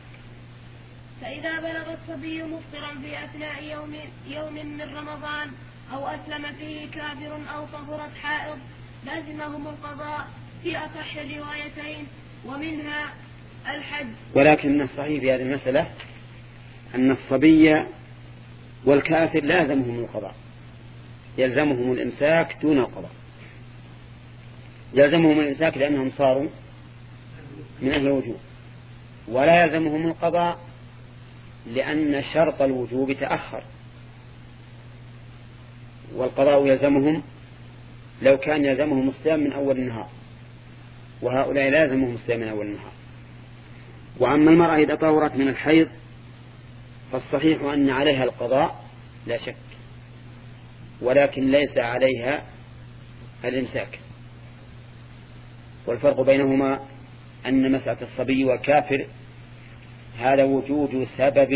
مفطرا في أثناء يوم من رمضان أو أسلم فيه كافر أو طهرت حائض لازمهم القضاء في أصح الروايتين. ومنها الحج. ولكن الصحيح في هذه المسألة أن الصبي والكافر لازمهم القضاء، يلزمهم الإمساك دون القضاء. يلزمهم الإمساك لأنهم صاروا من أهل الوجوب، ولا يلزمهم القضاء لأن شرط الوجوب تأخر، والقضاء يلزمهم لو كان يلزمهم الصيام من أول النهار، وهؤلاء لا يلزمهم الصيام من أول النهار. وأما المرأة إذا طهرت من الحيض فالصحيح أن عليها القضاء لا شك، ولكن ليس عليها الإمساك. والفرق بينهما أن مسألة الصبي والكافر هذا وجود سبب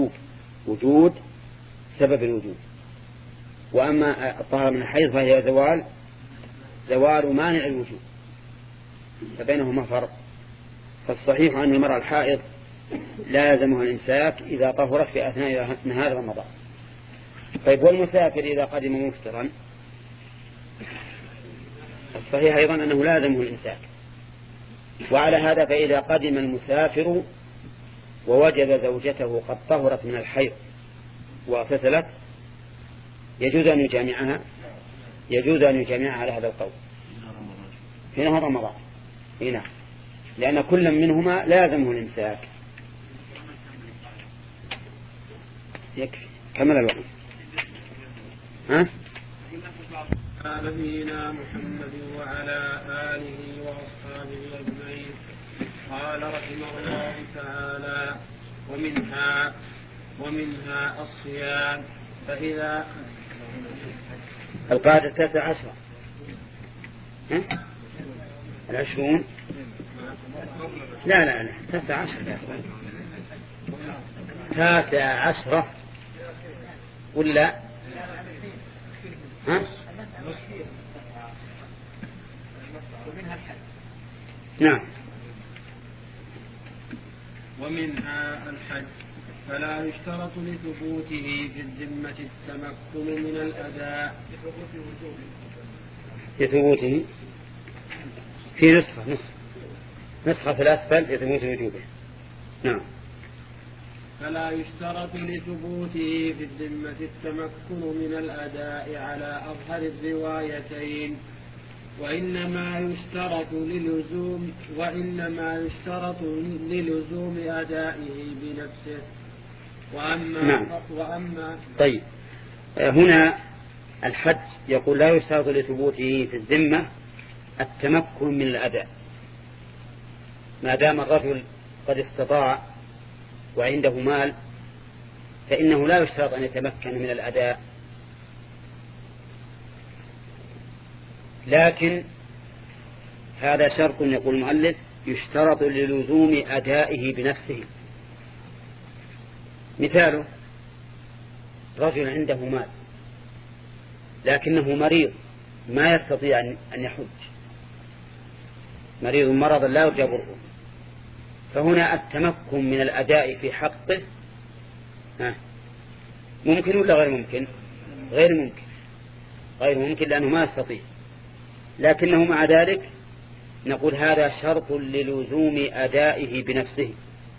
الوجوب، وأما الطهر من الحيض فهي زوال مانع الوجوب، فبينهما فرق. فالصحيح أن المرأة الحائض لا يلزمها الإمساك إذا طهرت في أثناء نهار رمضان. طيب والمسافر إذا قدم مفطرا الصحيح أيضا أنه لا يلزمه الإمساك، وعلى هذا فإذا قدم المسافر ووجد زوجته قد طهرت من الحيض واغتسلت يجوز أن يجامعها على هذا القول في نهار رمضان. هنا لأن كل منهما لازمه الإمساك. يكفي كمل الوقت. نبينا محمد وعلى آله وأصحابه أجمعين. قال رحمه الله تعالى: ومنها الصيام. فإذا القاعدة 19 20 لا 19 19 ولا نعم. ومنها الحج، فلا يشترط لثبوته في الذمة التمكن من الأداء. لثبوته في نسخة في الأسفل لثبوت وجوبه. نعم. فلا يشترط لثبوته في الذمة التمكن من الأداء على أظهر الروايتين، وإنما يشترط للزوم أدائه بنفسه. وأما طيب، هنا الحج يقول لا يشترط لثبوته في الذمة التمكن من الأداء، ما دام الرجل قد استطاع وعنده مال فإنه لا يشترط أن يتمكن من الأداء، لكن هذا شرط يقول المؤلف يشترط للزوم أدائه بنفسه. مثاله رجل عنده مال لكنه مريض ما يستطيع أن يحج، مريض مرضا لا يرجى برؤه، فهنا التمكن من الأداء في حقه ممكن ولا غير ممكن؟ غير ممكن لأنه ما يستطيع، لكنه مع ذلك نقول هذا شرط للزوم أدائه بنفسه،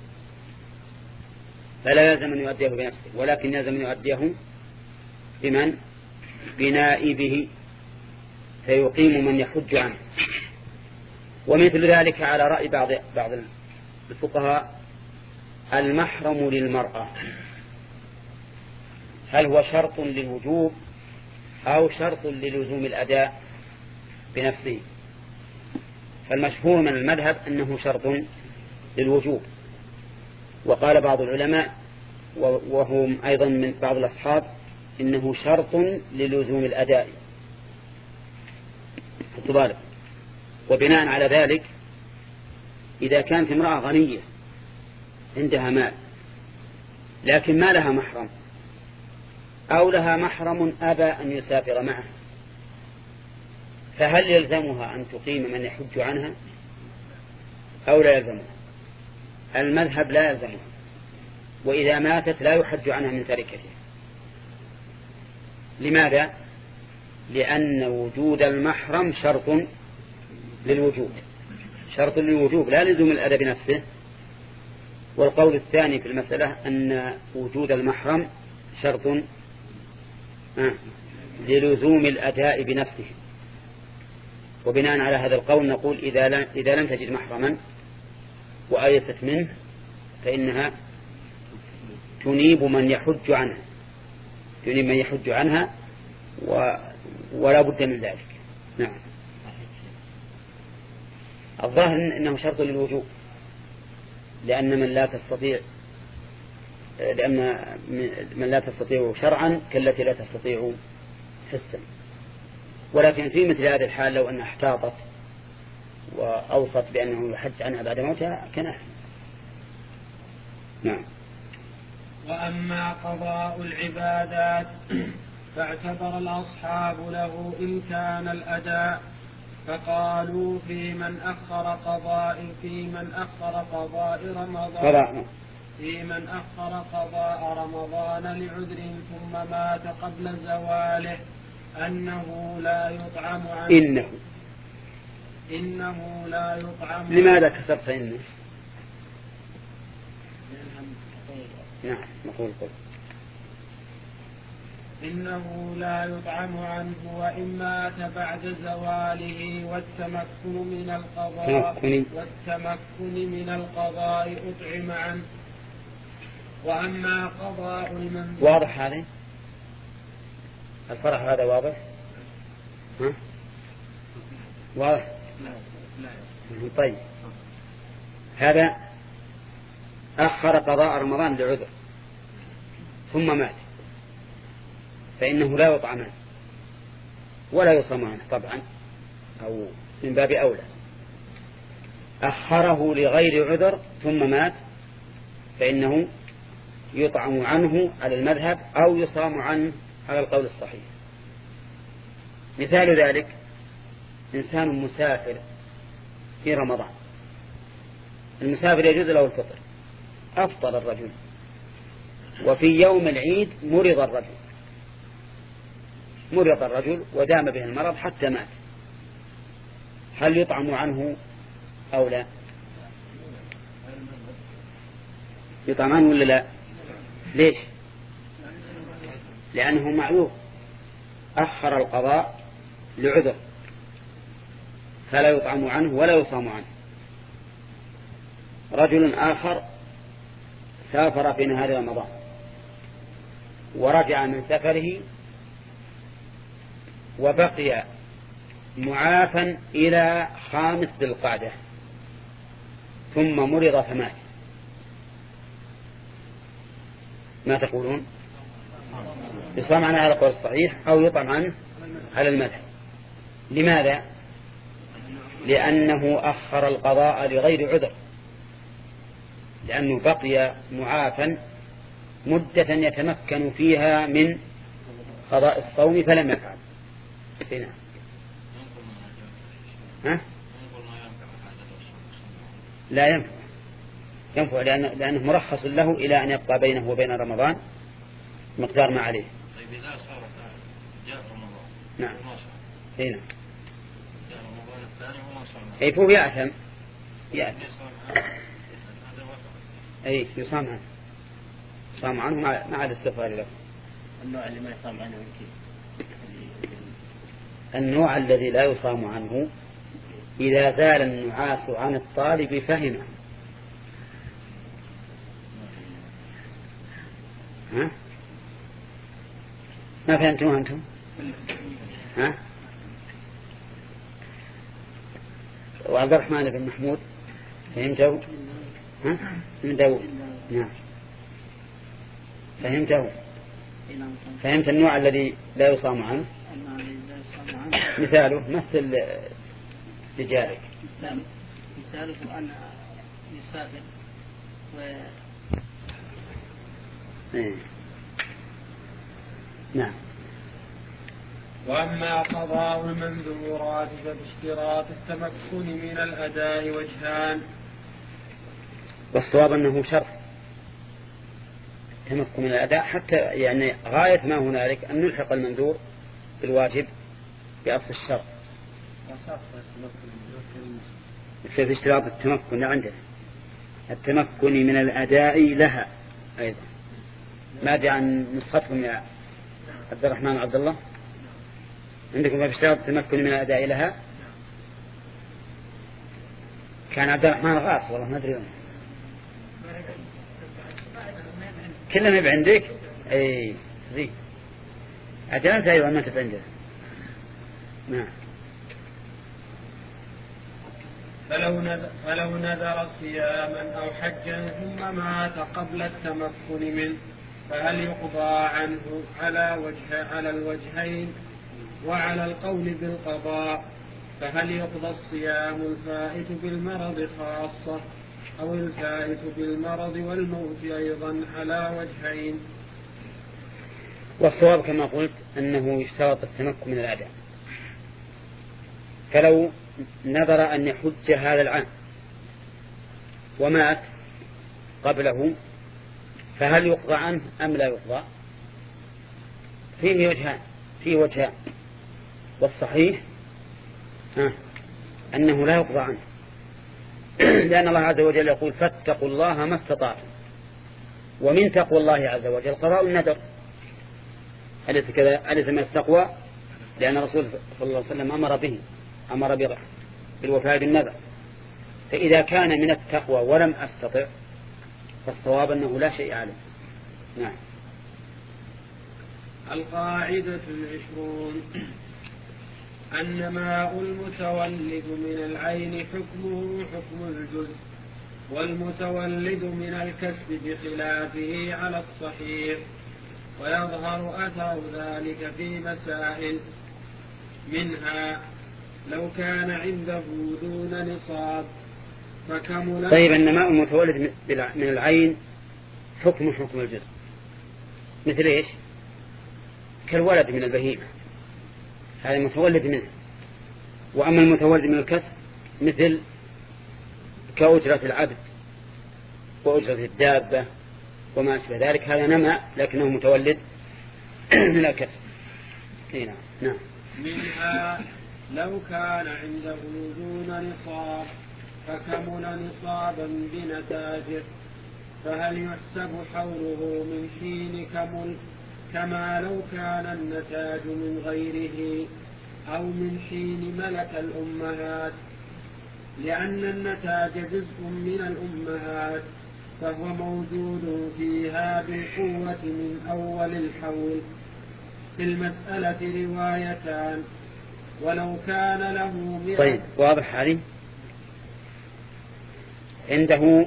فلا يلزم أن يؤديه بنفسه، ولكن يلزم أن يؤديه بمن؟ بنائبه، فيقيم من يحج عنه. ومثل ذلك على رأي بعض الفقهاء المحرم للمرأة، هل هو شرط للوجوب أو شرط للزوم الأداء بنفسه؟ فالمشهور من المذهب أنه شرط للوجوب، وقال بعض العلماء وهم أيضا من بعض الأصحاب إنه شرط للزوم الأداء. وبناء على ذلك إذا كانت امرأة غنية عندها مال لكن ما لها محرم أو لها محرم أبى أن يسافر معه، فهل يلزمها أن تقيم من يحج عنها أو لا يلزمها؟ المذهب لا يلزمها، وإذا ماتت لا يحج عنها من تركتها. لماذا؟ لأن وجود المحرم شرط للوجوب لا لزوم الأداء بنفسه. والقول الثاني في المسألة أن وجود المحرم شرط للزوم الأداء بنفسه. وبناء على هذا القول نقول إذا لم تجد محرما وآيست منه فإنها تنيب من يحج عنها ولا بد من ذلك. نعم. الظاهر أنه شرط للوجوب، لأن من لا تستطيع شرعا كالتي لا تستطيع حسا. ولكن في مثل هذه الحال لو أنها احتاطت وأوصت بأنه يحج عنها بعد موتها كان أحسن. نعم. وأما قضاء العبادات فاعتبر الأصحاب له إمكان الأداء، فقالوا في من أخر قضاء رمضان لعذر ثم مات قبل زواله أنه لا يطعم عنه. إنه لا يطعم. لماذا كسرت إنه؟ نعم نقول قل. إنه لا يطعم عنه وإن مات بعد زواله والتمكن من القضاء أطعم عنه. وأما قضاء المنذور. واضح هذا؟ الفرح هذا واضح؟ ها؟ واضح؟ طيب هذا أخر قضاء رمضان لعذر ثم مات فإنه لا يطعم عنه ولا يصام عنه طبعا أو من باب أولى. أخره لغير عذر ثم مات فإنه يطعم عنه على المذهب أو يصام عنه على القول الصحيح. مثال ذلك إنسان مسافر في رمضان، المسافر يجوز له الفطر، أفطر الرجل وفي يوم العيد مرض الرجل ودام به المرض حتى مات، هل يطعم عنه أو لا؟ يطعم عنه ولا لا؟ ليش؟ لأنه معذور، أخر القضاء لعذر فلا يطعم عنه ولا يصام عنه. رجل آخر سافر في نهار رمضان ورجع من سفره وبقي معافا إلى 5 ذي القعدة ثم مرض فمات، ما تقولون؟ يصام عنه على القول الصحيح أو يطعم عنه على المذهب. لماذا؟ لأنه أخر القضاء لغير عذر، لأنه بقي معافا مدة يتمكن فيها من قضاء الصوم فلم يفعل. هنا ها؟ لا ينفع لأنه مرخص له إلى أن يبقى بينه وبين رمضان مقدار ما عليه. طيب إذا صارت جاء رمضان نعم هنا جاء رمضان الثاني وما صام أي فهو يأثم أي يصام عنه، صام عنه ما عاد السفر له. النوع اللي ما يصام عنه النوع الذي لا يصام عنه إذا زال النعاس عن الطالب فهمه. ها؟ ما فهمتم أنتم؟ ها؟ وعبد الرحمن بن محمود فهمته؟ ها؟ من داود نعم فهمته؟ فهمت النوع الذي لا يصام عنه؟ مثاله مثل رجالك. مثاله أن يسافر نعم. وأما قضاء المنذورات فباشتراط التمكن من الأداء وجهان. والصواب أنه شرط تمكن من الأداء حتى يعني غاية ما هنالك أن نلحق المنذور بالواجب بأصل الشرط. في اشتراط التمكن عندنا التمكن من الأداء لها أيضا. ما جاء عن نسختكم يا عبد الرحمن وعبد الله؟ عندكم في اشتراط التمكن من الأداء لها؟ كان عبد الرحمن غاص والله ما أدري كلنا ما بعندك. اي ذي أجلت أيضا ما تبعندك. نعم. فلو نذر صياما أو حجا ثم مات قبل التمكن منه فهل يقضى عنه على الوجهين وعلى القول بالقضاء؟ فهل يقضى الصيام الفائت بالمرض خاصة أو الفائت بالمرض والموت أيضا على وجهين؟ والصواب كما قلت أنه يشترط التمكن من الأداء. فلو نذر أن يحج هذا العام ومات قبله فهل يقضى عنه أم لا يقضى؟ فيه وجهان والصحيح أنه لا يقضى عنه لأن الله عز وجل يقول فاتقوا الله ما استطعتم، ومن تقوى الله عز وجل قضاء النذر. أليس كذا؟ أليس من التقوى؟ لأن الرسول صلى الله عليه وسلم أمر بالوفاء بالنذر. فإذا كان من التقوى ولم أستطع فالصواب أنه لا شيء عليه. نعم. القاعدة 20 أن ماء المتولد من العين حكمه حكم الجزء، والمتولد من الكسب بخلافه على الصحيح، ويظهر أثر ذلك في مسائل، منها لو كان عنده دون نصاب فكمل. طيب أن ماء المتولد من العين حكم الجزء، مثل إيش؟ كالولد من البهيمة، هذا متولد منه. وأما المتولد من الكسب مثل كأجرة العبد وأجرة الدابة وما أشبه ذلك، هذا نمى لكنه متولد من الكسب. نعم. منها لو كان عنده دون نصاب فكمل نصابا بنتاجه، فهل يحسب حوله من حين كمل كما لو كان النتاج من غيره أو من حين ملك الأمهات، لأن النتاج جزء من الأمهات فهو موجود فيها بالقوة من أول الحول. في المسألة روايتان، ولو كان له 100. طيب واضح هذه؟ عنده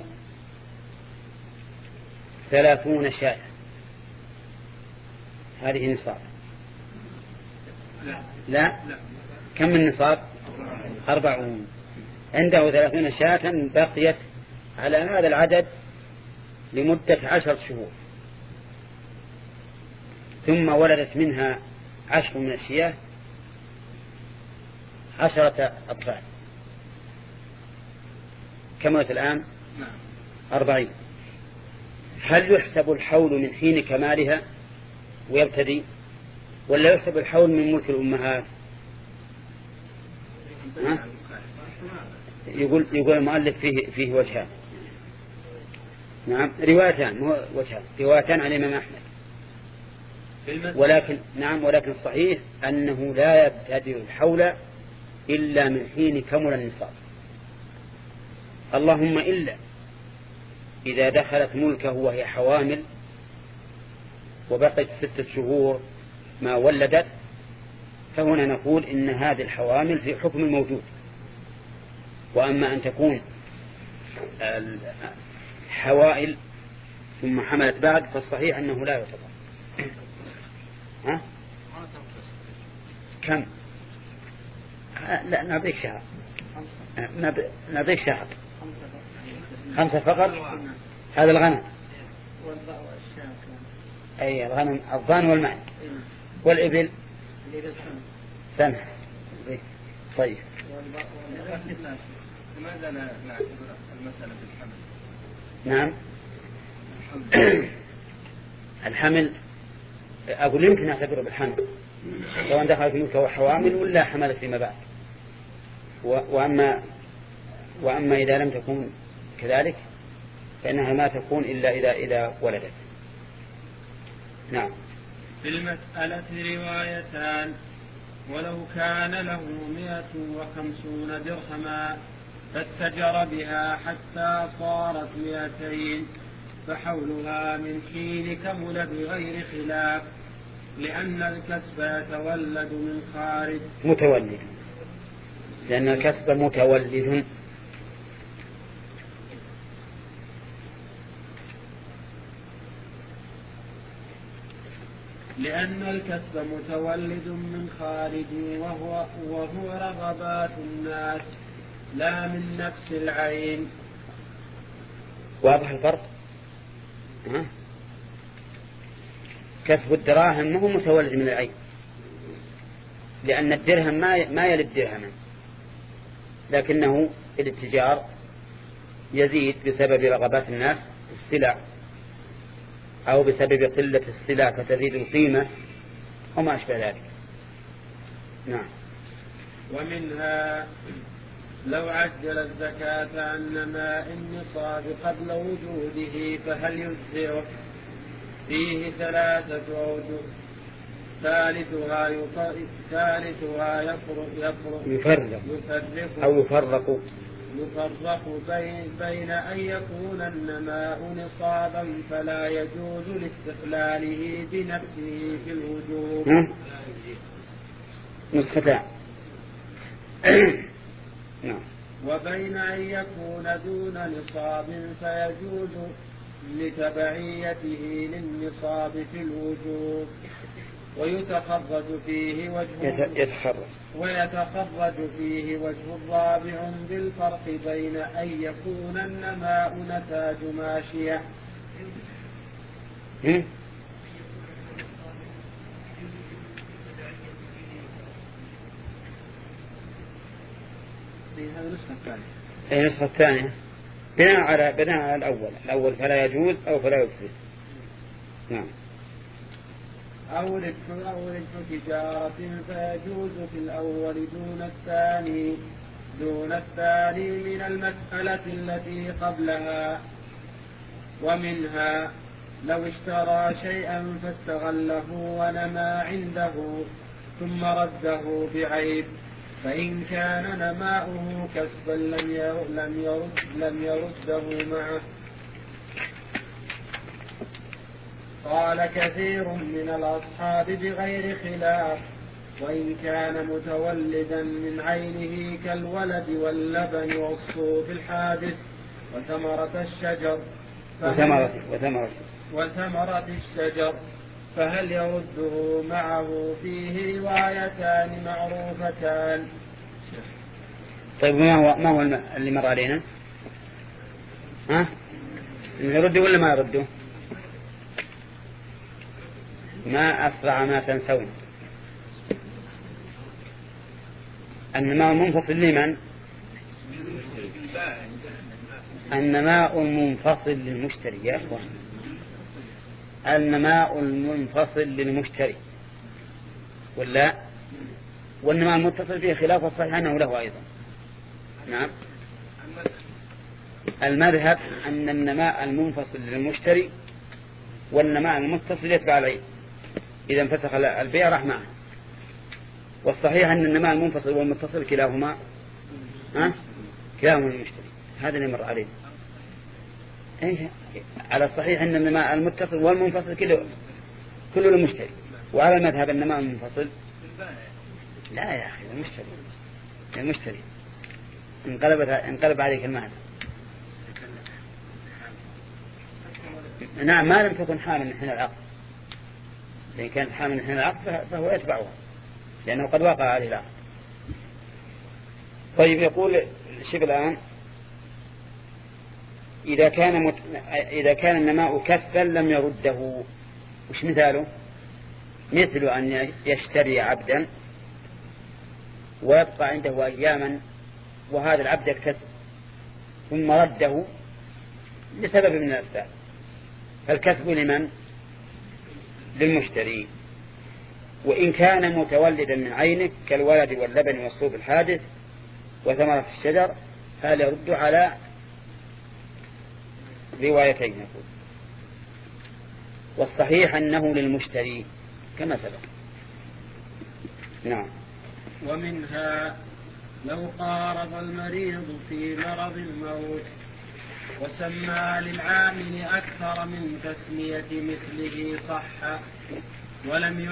30 شاة، هذه نصاب. لا. كم النصاب؟ 40. عنده 30 شاة بقيت على هذا العدد لمدة 10 شهور، ثم ولدت منها 10 من الشياه 10 أطفال، كملت الآن 40. هل يحسب الحول من حين كمالها ويبتدي، ولا يحسب الحول من ملك الأمهات؟ يقول المؤلف فيه وجهان. نعم، روايتان وجهان، روايتان عن الإمام أحمد. ولكن الصحيح أنه لا يبتدئ الحول إلا من حين كمل النصاب، اللهم إلا إذا دخلت ملكه وهي حوامل وبقيت 6 شهور ما ولدت، فهنا نقول إن هذه الحوامل في حكم الموجود. وأما أن تكون حوائل ثم حملت بعد فالصحيح أنه لا يعتبر. كم؟ لا، نعطيك شهر، نعطيك شهر 5 فقط. هذا الغنم، أي الغنم، الضان والمعز، والإبل سنة. طيب لماذا لا نعتبر المسألة بالحمل؟ نعم. الحمل أقول يمكن نعتبره بالحمل سواء دخل في ملكه وحوامل ولا حملت فيما بعد. وأما إذا لم تكون كذلك فإنها ما تكون إلا إذا ولدت. نعم. في المسألة روايتان، ولو كان له 150 درهما فاتجر بها حتى صارت 200 فحولها من حين كمل بغير خلاف، لأن الكسب يتولد من خارج. متولد، لأن الكسب متولد. لأن الكسب متولد من خارج وهو رغبات الناس لا من نفس العين. واضح الفرق؟ كسب الدراهم ما هو متولد من العين، لأن الدرهم ما يلد درهما، لكنه الاتجار يزيد بسبب رغبات الناس في السلع أو بسبب قلة السلع فتزيد القيمة وما أشبه ذلك. نعم. ومنها لو عجل الزكاة عن نماء النصاب قبل وجوده فهل يجزئه؟ فيه 3 أوجه. ثالثها يفرق بين أن يكون النماء نصابا فلا يجوز لاستقلاله بنفسه في الوجوب. نسختان. وبين أن يكون دون نصاب فيجوز لتبعيته للنصاب في الوجوب. ويتخرج فيه وجه رابع بالفرق بين أن يكون النماء نتاج ماشية النسخة الثانية بناء على الأول فلا يجوز أو فلا يجوز. نعم. أو ربح تجارة فيجوز في الأول دون الثاني من المسألة التي قبلها. ومنها لو اشترى شيئا فاستغله ونما عنده ثم رده بعيب فإن كان نماؤه كسبا لم يرده معه. قال كثير من الأصحاب بغير خلاف وإن كان متولدا من عينه كالولد واللبن والصوف الحادث وثمرة الشجر فهل يرده معه؟ فيه روايتان معروفتان. طيب ما هو اللي مر علينا؟ يرده ولا ما يرده؟ ما أسرع ما تنسون. النماء المنفصل لمن؟ النماء المنفصل للمشتري يا أخوان. النماء المنفصل للمشتري ولا؟ والنماء المتصل فيه خلاف الصحيح أنه له أيضا. نعم. المذهب أن النماء المنفصل للمشتري والنماء المتصل يتبع العين إذا انفسخ البيع راح معه. والصحيح أن النماء المنفصل والمتصل كلاهما المشتري. هذا اللي مر عليه. على الصحيح أن النماء المتصل والمنفصل كله المشتري. وعلى المذهب النماء المنفصل لا يا أخي المشتري انقلب عليك المعنى. نعم ما لم تكن حالا من حين العقد. إذا كانت حالا من حين العقد فهو يتبعها لأنه قد وقع عليه العقد. طيب يقول الشيخ الآن إذا كان النماء كسبا لم يرده. وش مثاله؟ مثل أن يشتري عبدا ويبقى عنده أياما وهذا العبد يكتسب ثم رده لسبب من الأسباب. فالكسب لمن؟ للمشتري. وإن كان متولدا من عينك كالولد واللبن والصوف الحادث وثمرة الشجر هل يرد على روايتين يقول. والصحيح أنه للمشتري كما سبق. نعم. ومنها لو قارب المريض في مرض الموت وسمى للعامل أكثر من تسمية مثله صح ولم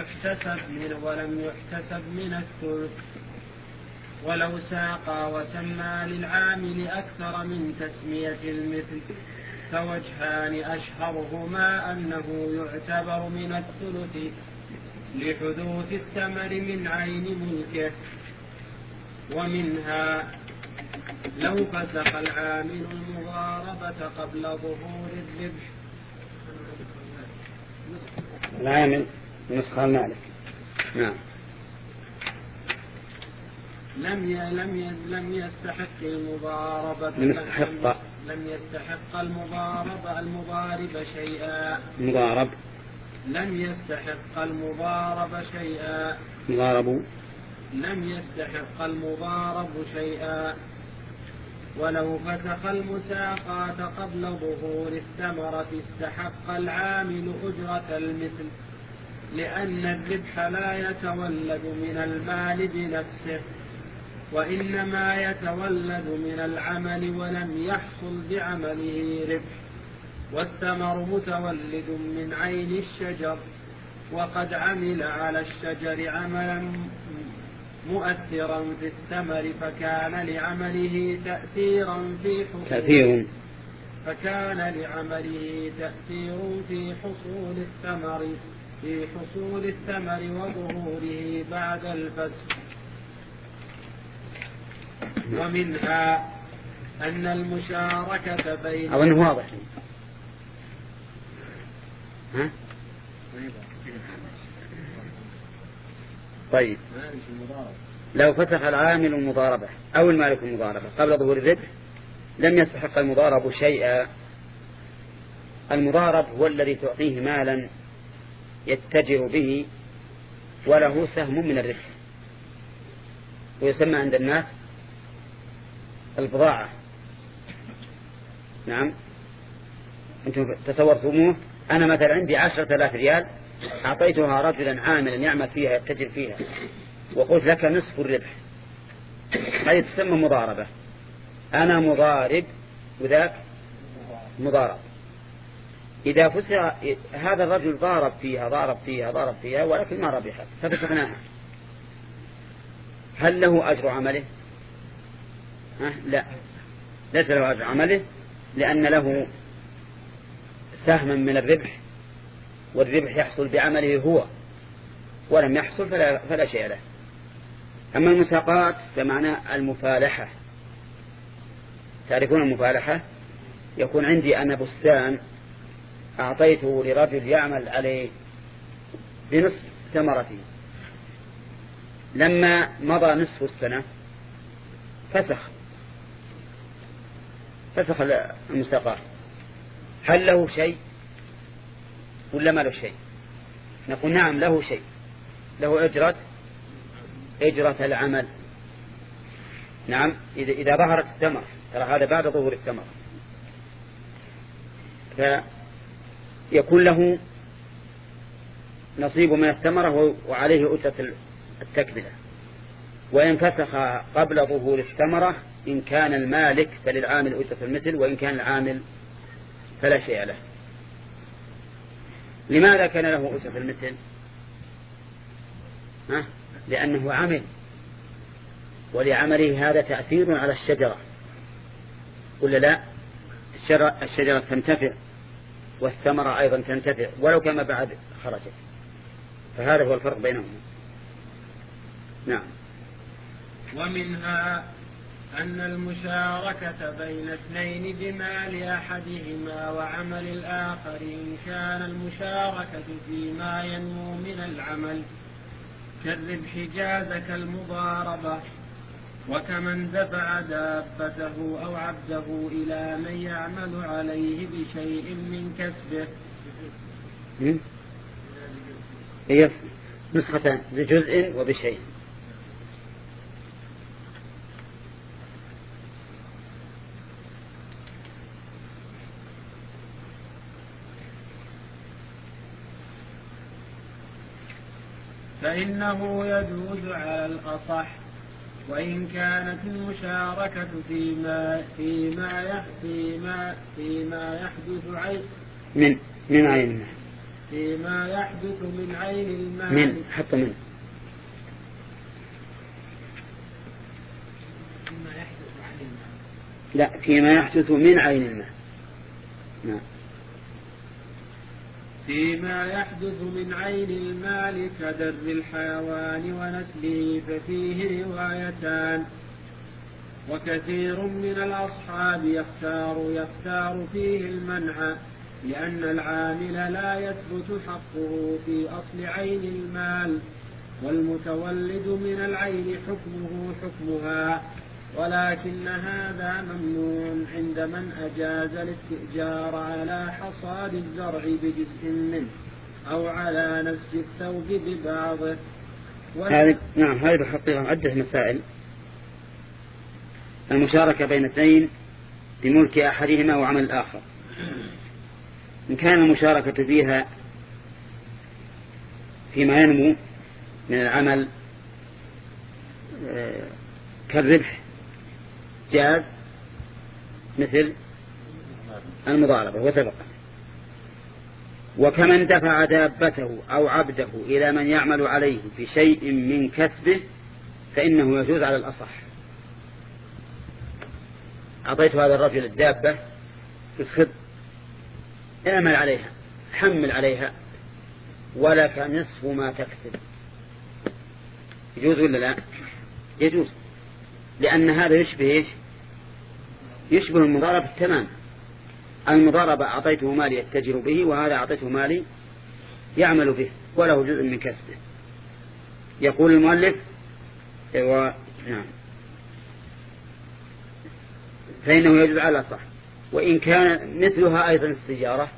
يحتسب من الثلث. ولو ساق وسمى للعامل أكثر من تسمية المثل فوجهان أشهرهما أنه يعتبر من الثلث لحدوث الثمر من عين ملكه. ومنها لو فسخ العامل المضاربة قبل ظهور الربح. العامل نسخة المالك. نعم. لم يستحق المضاربة. لم يستحق المضارب شيئا. لم يستحق المضارب شيئا. لم يستحق المضارب شيئا ولو فسخ المساقات قبل ظهور الثمرة استحق العامل أجرة المثل، لأن الربح لا يتولد من المال بنفسه، وإنما يتولد من العمل ولم يحصل بعمله ربح، والثمر متولد من عين الشجر، وقد عمل على الشجر عملا مؤثرا في الثمر فكان لعمله تأثير في حصول الثمر وظهوره بعد الفسخ. ومنها أن المشاركة بين أظنه واضح. طيب، لو فسخ العامل المضاربة أو المالك المضاربة قبل ظهور الربح لم يستحق المضارب شيئا. المضارب هو الذي تعطيه مالا يتجر به وله سهم من الربح، ويسمى عند الناس البضاعة. نعم، أنتم تصورتموه، أنا مثلا عندي 10,000 ريال أعطيتها رجلا عاملا يعمل فيها يتجر فيها وقلت لك نصف الربح، هذه تسمى مضاربة. أنا مضارب وذاك مضارب. إذا فسر هذا الرجل ضارب فيها ولكن ما ربحت ففسخناها، هل له أجر عمله؟ لا، ليس له أجر عمله، لأن له سهما من الربح، والربح يحصل بعمله هو، ولم يحصل فلا شيء له. أما المساقات فمعنى المفالحة. تعرفون المفالحة؟ يكون عندي أنا بستان أعطيته لرجل يعمل عليه بنصف ثمرته، لما مضى نصف السنة فسخ المساقات. هل له شيء ولا ما له شيء؟ نقول نعم له شيء، له أجرة العمل. نعم، إذا ظهرت الثمرة، ترى هذا بعد ظهور الثمرة، فيكون له نصيب من الثمرة وعليه أجرة التكملة. وإن فسخ قبل ظهور الثمرة إن كان المالك فللعامل أجرة المثل، وإن كان العامل فلا شيء له. لماذا كان له أجرة المثل؟ لأنه عمل، ولعمله هذا تأثير على الشجرة، ولا لا؟ الشجرة تنتفع والثمرة أيضا تنتفع ولو كما بعد خرجت، فهذا هو الفرق بينهم. نعم. ومنها أن المشاركة بين اثنين بمال أحدهما وعمل الآخر إن كان المشاركة فيما ينمو من العمل كالربح جاز كالمضاربة، وكمن دفع دابته أو عبده إلى من يعمل عليه بشيء من كسبه. هي نسختان، بجزء وبشيء. فإنه يجوز على الأصح، وإن كانت المشاركة فيما يحدث من عين فيما يحدث من عين المال حتى من لا فيما يحدث من عين المال. نعم. فيما يحدث من عين المال كدر الحيوان ونسله ففيه روايتان، وكثير من الأصحاب يختار فيه المنع، لأن العامل لا يثبت حقه في أصل عين المال، والمتولد من العين حكمه حكمها، ولكن هذا ممنوع عند من أجاز الاستئجار على حصاد الزرع بجزء منه أو على نسج الثوب ببعضه. نعم، هذه الحقيقة عدة مسائل. المشاركة بين اثنين بملك أحدهما وعمل الآخر. إن كان المشاركة فيها فيما ينمو من العمل كالربح جاز، مثل المضاربة وسبقت. وكمن دفع دابته أو عبده إلى من يعمل عليه في شيء من كسبه فإنه يجوز على الأصح. أعطيت هذا الرجل الدابة اسخذ اعمل عليها، حمل عليها، ولك نصف ما تكسب. يجوز ولا لا؟ يجوز، لأن هذا يشبه المضاربة تماما. المضاربة أعطيته مالي يتجر به، وهذا أعطيته مالي يعمل به وله جزء من كسبه. يقول المؤلف نعم فإنه يجوز على الأصح. وإن كان مثلها أيضا السيارة،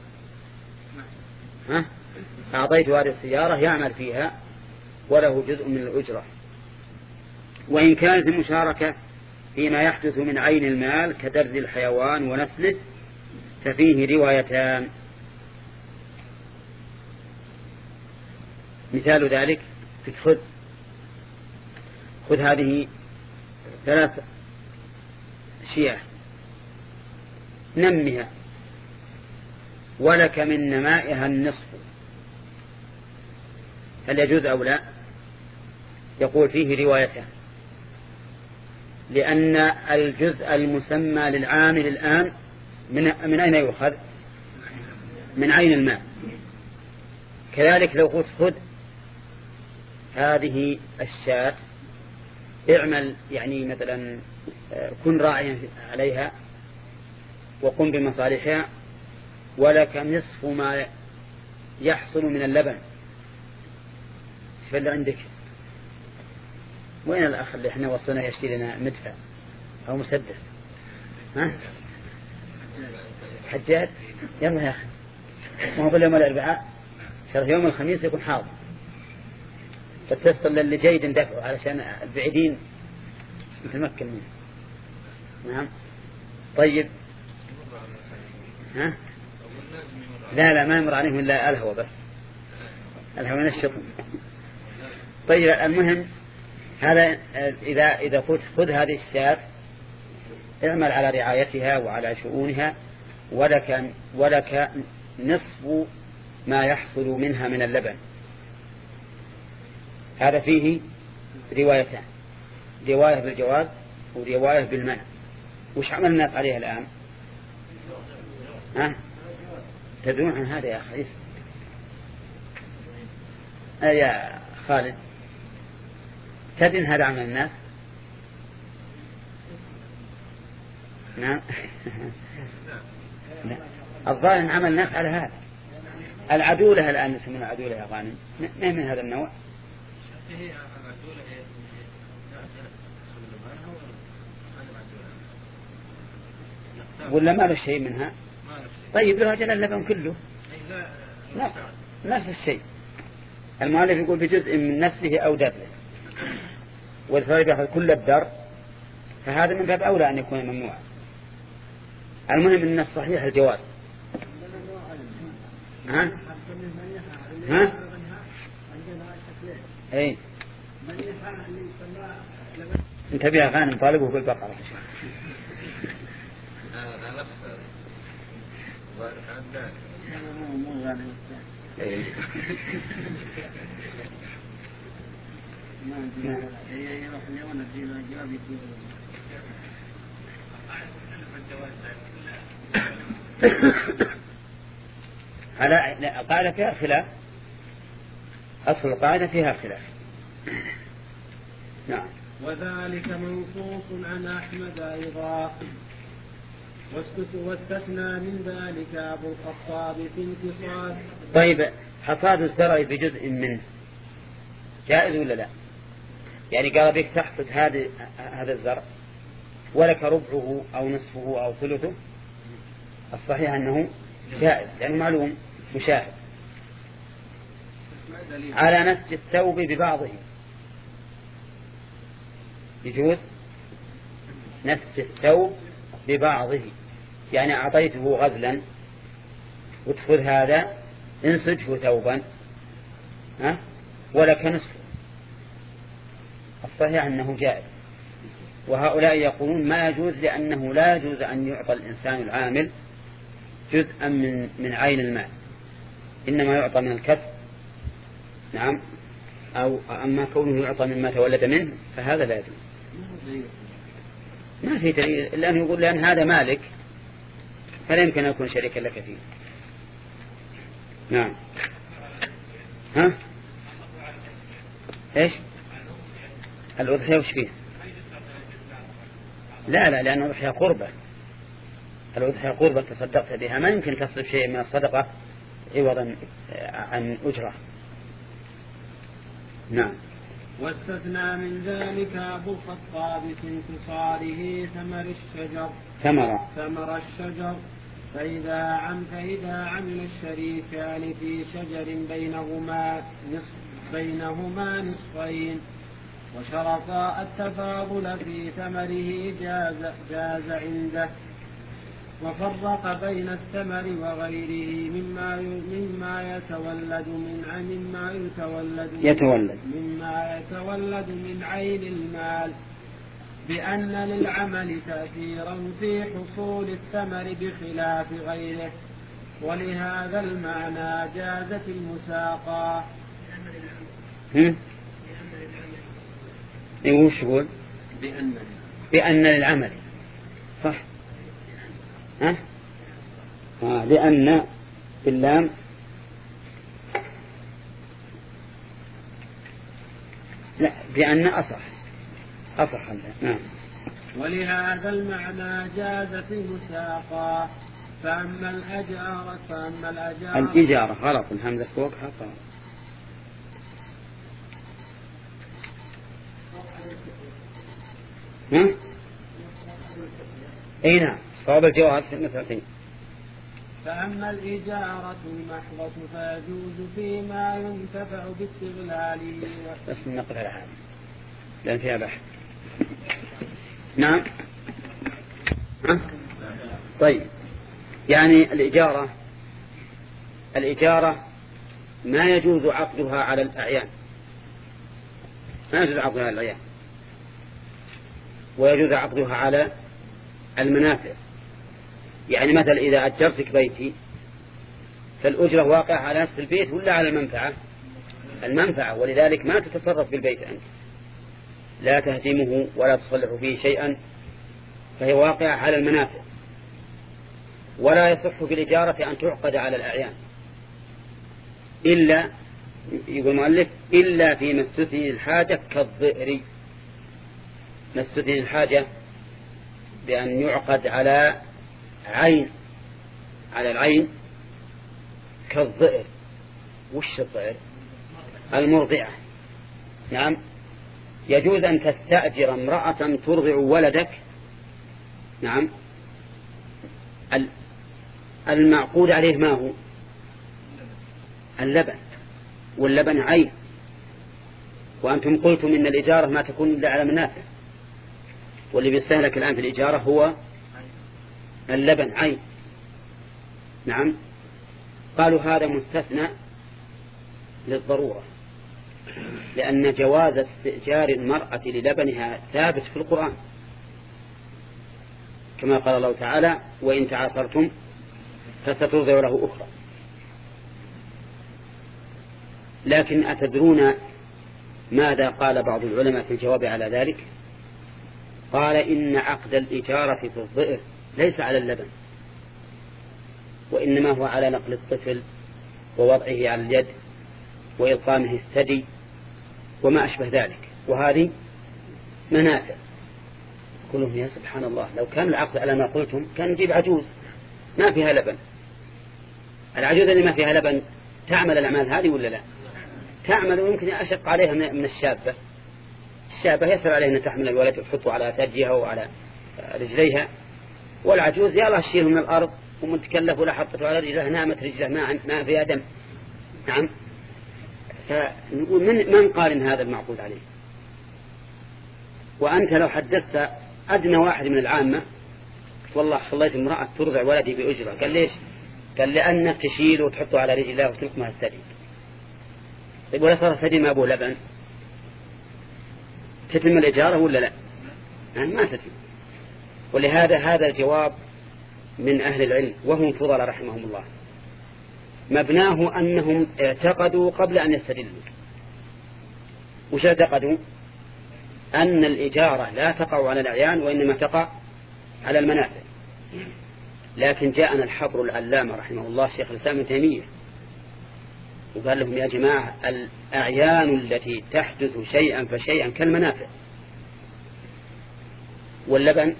أعطيت هذه السيارة يعمل فيها وله جزء من الأجرة. وإن كانت المشاركة فيما يحدث من عين المال كدرز الحيوان ونسله ففيه روايتان. مثال ذلك خذ هذه 3 شياه نمها ولك من نمائها النصف، هل يجوز أو لا؟ يقول فيه روايتان، لأن الجزء المسمى للعامل الآن من أين يؤخذ؟ من عين المال. كذلك لو قلت خذ هذه الشاة اعمل، يعني مثلا كن راعيا عليها وقم بمصالحها ولك نصف ما يحصل من اللبن. فاللي عندك وين الأخ اللي احنا وصلنا يشتري لنا مدفع أو مسدس؟ حجاج يلا يا أخي، ما هو باليوم الأربعاء شرح يوم الخميس يكون حاضر، بس تصل للي جيد ندفعه علشان البعيدين نتمكن منه. نعم طيب لا ما يمر عليهم إلا الهوى، بس الهوى نشطهم. طيب المهم هذا إذا قلت خذ هذه الشاة اعمل على رعايتها وعلى شؤونها ولك نصف ما يحصل منها من اللبن، هذا فيه روايتان، رواية بالجواز ورواية بالمنع. وش عمل الناس عليها الآن؟ تدرون عن هذا يا أخي؟ يا خالد تدري هذا عمل الناس؟ نعم الظاهر عمل الناس على هذا. العدولة الآن يسمونها عدولة يا غانم، ما من هذا النوع؟ ولا ما له شيء منها؟ طيب له أجل اللبن كله؟ لا نفس الشيء. المؤلف يقول بجزء من نسله أو دبله، والثاني يأخذ كل الدر، فهذا من باب أولى أن يكون ممنوعا. المهم أن الصحيح الجواز. اي انتبه يا غانم طالبه بالبقرة. القاعدة فيها خلاف، أصل القاعدة فيها خلاف. نعم. وذلك منصوص عن أحمد أيضا، واستثنى من ذلك أبو الخطاب في انتصاب. طيب حصاد الزرع بجزء منه جائز ولا لا؟ يعني قال بك تحصد هذا الزرع ولك ربعه أو نصفه أو ثلثه، الصحيح أنه جائز لأنه معلوم مشاهد. على نسج الثوب ببعضه يجوز؟ نفس الثوب ببعضه، يعني أعطيته غزلا وتخذ هذا انسجه ثوبا ولك نصف. الصحيح أنه جائز، وهؤلاء يقولون ما يجوز لأنه لا يجوز أن يعطى الإنسان العامل جزءا من عين المال، إنما يعطى من الكسب. نعم. أو أما كونه يعطى مما تولد منه فهذا لا يجوز. ما في دليل لأنه يقول لأن هذا مالك فلا يمكن أن يكون شريكا لك فيه. نعم. إيش الأضحية وش فيه؟ لا لأن الأضحية قربة. الأضحية قربة تصدقت بها، ما يمكن تصرف شيء من الصدقة عوضا عن أجرة. نعم. واستثنى من ذلك أبو الخطاب في انتصاره ثمر الشجر فإذا عمل الشريكان في شجر بينهما نصفين وشرطا التفاضل في ثمره جاز عنده، وفرق بين الثمر وغيره مما يتولد من عين المال، بأن للعمل تأثيرا في حصول الثمر بخلاف غيره، ولهذا المعنى جازت المساقة. وش يقول؟ بأن للعمل صح. لأن باللام لا بأن أصح. نعم. ولهذا المعنى جازت المساقة. فأما الإجارة غلط، الهمزة فوق حقا. اي نعم، صواب الجواب مثلتين. فأما الإجارة المحضة فيجوز فيما ينتفع باستغلاله. بس نقل على هذا لأن فيها بحث. نعم. طيب، يعني الإجارة ما يجوز عقدها على الأعيان، ويجوز عقدها على المنافع. يعني مثلا إذا أجرتك بيتي فالأجرة واقعة على نفس البيت ولا على المنفعة، ولذلك ما تتصرف بالبيت أنت، لا تهدمه ولا تصلح فيه شيئا، فهي واقعة على المنافع. ولا يصح بالإجارة أن تعقد على الأعيان إلا، يقول المؤلف، إلا فيما استثني الحاجة كالظئر. نستثني الحاجة بأن يعقد على العين كالظئر. وش الظئر؟ المرضعة. نعم. يجوز أن تستأجر امرأة ترضع ولدك. نعم. المعقود عليه ما هو؟ اللبن، واللبن عين، وأنتم قلتم إن الإجارة ما تكون إلا على منافع، واللي بيستهلك الآن في الإجارة هو اللبن عين. نعم. قالوا هذا مستثنى للضرورة، لأن جواز استئجار المرأة للبنها ثابت في القرآن، كما قال الله تعالى: وإن تعاصرتم فسترضع له أخرى. لكن أتدرون ماذا قال بعض العلماء في الجواب على ذلك؟ قال: إن عقد الإجارة في الظئر ليس على اللبن، وإنما هو على نقل الطفل ووضعه على اليد وإلقامه الثدي وما أشبه ذلك، وهذه منافع. قلوا يا سبحان الله، لو كان العقد على ما قلتم كان نجيب عجوز ما فيها لبن. العجوز اللي ما فيها لبن تعمل الأعمال هذه ولا لا؟ تعمل، ويمكن أشق عليها من الشابة يسر عليها أن تحمل الولد وتحطه على ثديها وعلى رجليها، والعجوز يلا تشيله من الأرض ومتكلف ولا حطته على رجلها، نامت رجلها ما فيها دم. نعم. فنقول من قال إن هذا المعقود عليه؟ وأنت لو حدثت أدنى واحد من العامة والله خليت امرأة ترضع ولدي بأجرة. قال ليش؟ قال لأنك تشيله وتحطه على رجل الله وتلقمها الثدي. طيب ولا صار الثدي ما أبوه لبن تتم الإجارة ولا لا؟ يعني ما تتم. ولهذا هذا الجواب من أهل العلم وهم فضل رحمهم الله مبناه أنهم اعتقدوا قبل أن يستدلوا. وش اعتقدوا؟ أن الإجارة لا تقع على الأعيان وإنما تقع على المنافع. لكن جاءنا الحبر العلامة رحمه الله شيخ الإسلام ابن تيمية وقال لهم يا جماعة الأعيان التي تحدث شيئا فشيئا كالمنافع. واللبن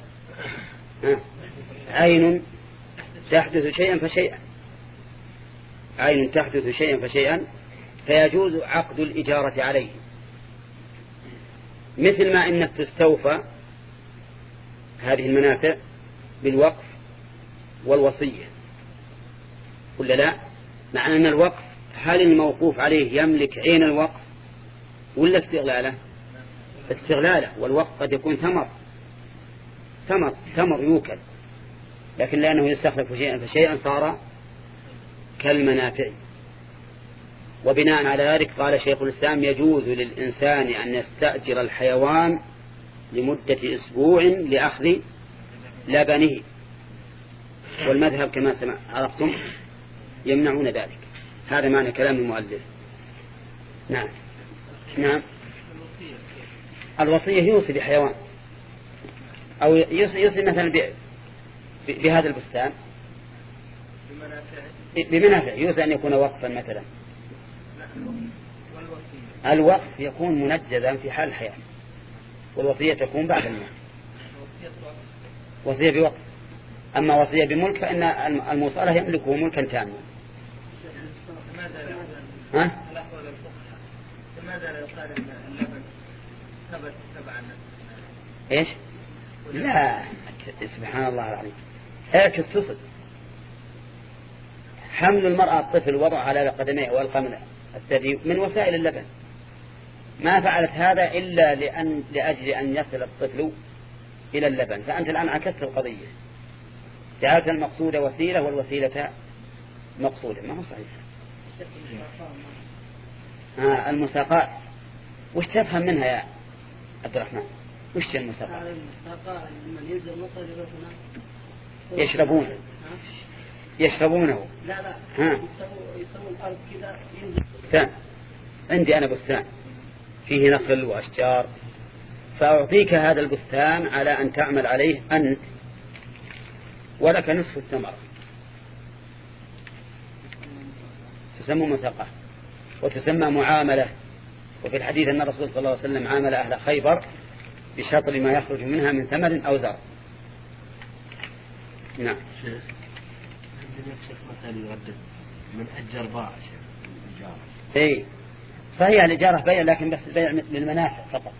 عين تحدث شيئا فشيئا، عين تحدث شيئا فشيئا فيجوز عقد الإجارة عليه، مثل ما إنك تستوفى هذه المنافع بالوقف والوصية ولا لا؟ مع أن الوقف هل الموقوف عليه يملك عين الوقف ولا استغلاله؟ استغلاله. والوقف قد يكون ثمر يوكل، لكن لأنه يستخلف شيئا فشيئا صار كالمنافع. وبناء على ذلك قال شيخ الإسلام يجوز للإنسان أن يستأجر الحيوان لمدة أسبوع لأخذ لبنه، والمذهب كما عرفتم يمنعون ذلك. هذا معنى كلام المؤلف. نعم الوصية يوصي بحيوان أو يوصي مثلا بهذا البستان بمنافع، يوصي أن يكون وقفا مثلا. الوقف يكون منجزا في حال الحياة، والوصية تكون بعد الموت. وصية بوقف. أما وصية بملك فإن الموصلة يملكه ملكا تاما. لماذا لا يقال أن اللبن ثبت تبعا؟ إيش؟ لا سبحان الله العظيم. اعكس تصل حمل المرأة الطفل وضع على قدميه والقمل الثدي من وسائل اللبن. ما فعلت هذا إلا لأجل أن يصل الطفل إلى اللبن. فأنت الآن عكست القضية، جعلت المقصود وسيلة والوسيلة مقصودة. ما هو صحيح. المساقات وش تفهم منها يا عبد الرحمن؟ وش المساقات؟ يشربونه. لا يسوون الأرض كذا بستان. عندي أنا بستان فيه نخل وأشجار، فأعطيك هذا البستان على أن تعمل عليه أنت ولك نصف الثمرة، تسمى مساقة وتسمى معاملة. وفي الحديث أن الرسول صلى الله عليه وسلم عامل أهل خيبر بشطر ما يخرج منها من ثمر أو زرع. نعم. من أجر باع إيه صحيح الإجارة بيع، لكن بس بيع للمنافع فقط،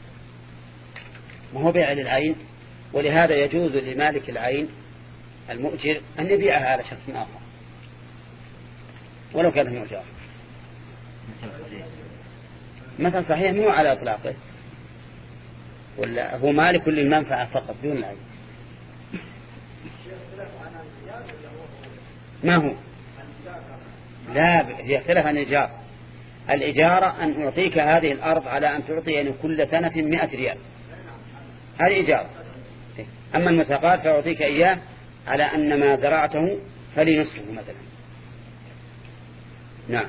ما هو بيع للعين. ولهذا يجوز لمالك العين المؤجر أن يبيعها على شخص آخر ولو كان مؤجر. مثلا صحيح مو على إطلاقه، ولا هو مالك للمنفعة فقط دون العين. ما هو لا يختلف عن الإجارة. الإجارة أن أعطيك هذه الأرض على أن تعطيني كل سنة 100 ريال، هذه إجارة. أما المساقات فأعطيك إياه على أن ما زرعته فلي نصفه مثلا. نعم.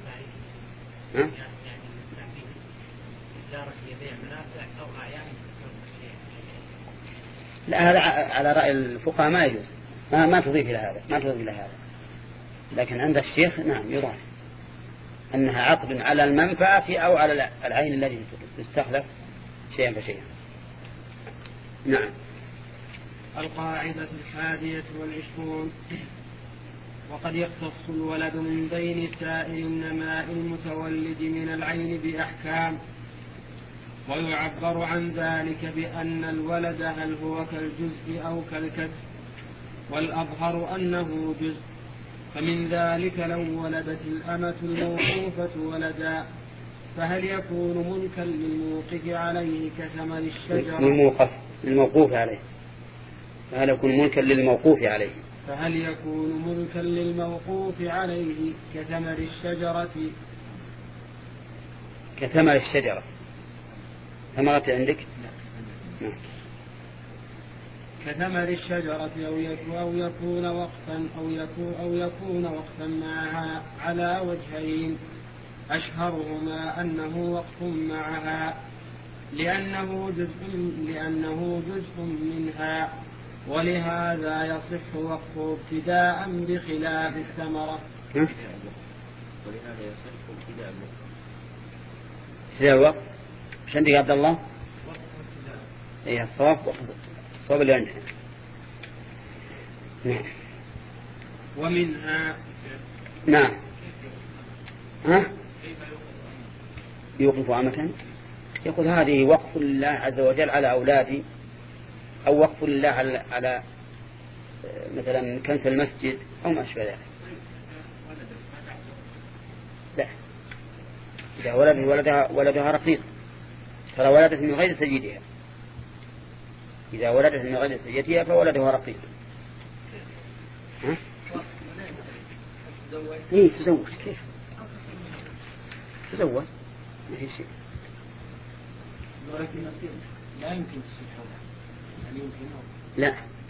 لا هذا على رأي الفقهاء ما يجوز، ما تضيف إلى هذا، ما تضيف إلى هذا. لكن عند الشيخ نعم يضاف أنها عقد على المنفعة أو على العين التي تستخلف شيئا فشيئا. نعم. القاعدة 21. وقد يختص الولد من بين سائر النماء المتولد من العين بأحكام، ويعبر عن ذلك بأن الولد هل هو كالجزء أو كالكسر، والأظهر أنه جزء. فمن ذلك لو ولدت الأمة الموقوفة ولدا فهل يكون ملكا للموقف عليه كثمر الشجرة؟ للموقوف عليه. فهل يكون ملكا للموقوف عليه؟ فهل يكون ملكا للموقوف عليه كثمر الشجرة؟ كثمر الشجرة. ثمرة عندك؟ نعم. كثمر الشجرة أو يكون وقفا أو يكون وقفا معها على وجهين، أشهرهما أنه وقف معها لأنه جزء منها، ولهذا يصح وقفه ابتداء بخلاف الثمرة. ولهذا يصح ابتداء الوقف. مش عندك عبد الله؟ ايه الصواب الصواب اللي عندنا. نعم. ومنها نعم. يوقف أمة. يقول هذه وقف لله عز وجل على أولادي، أو وقف لله على مثلا كنس المسجد أو ما أشبه ذلك. لا، إذا ولدها رقيق ترى ولدت من غير سيدها. إذا ولدت من غير سيدها فولدها رقيق. إيه تزوج. كيف تزوج؟ ما في شيء. لا يمكن تصير حولها. لا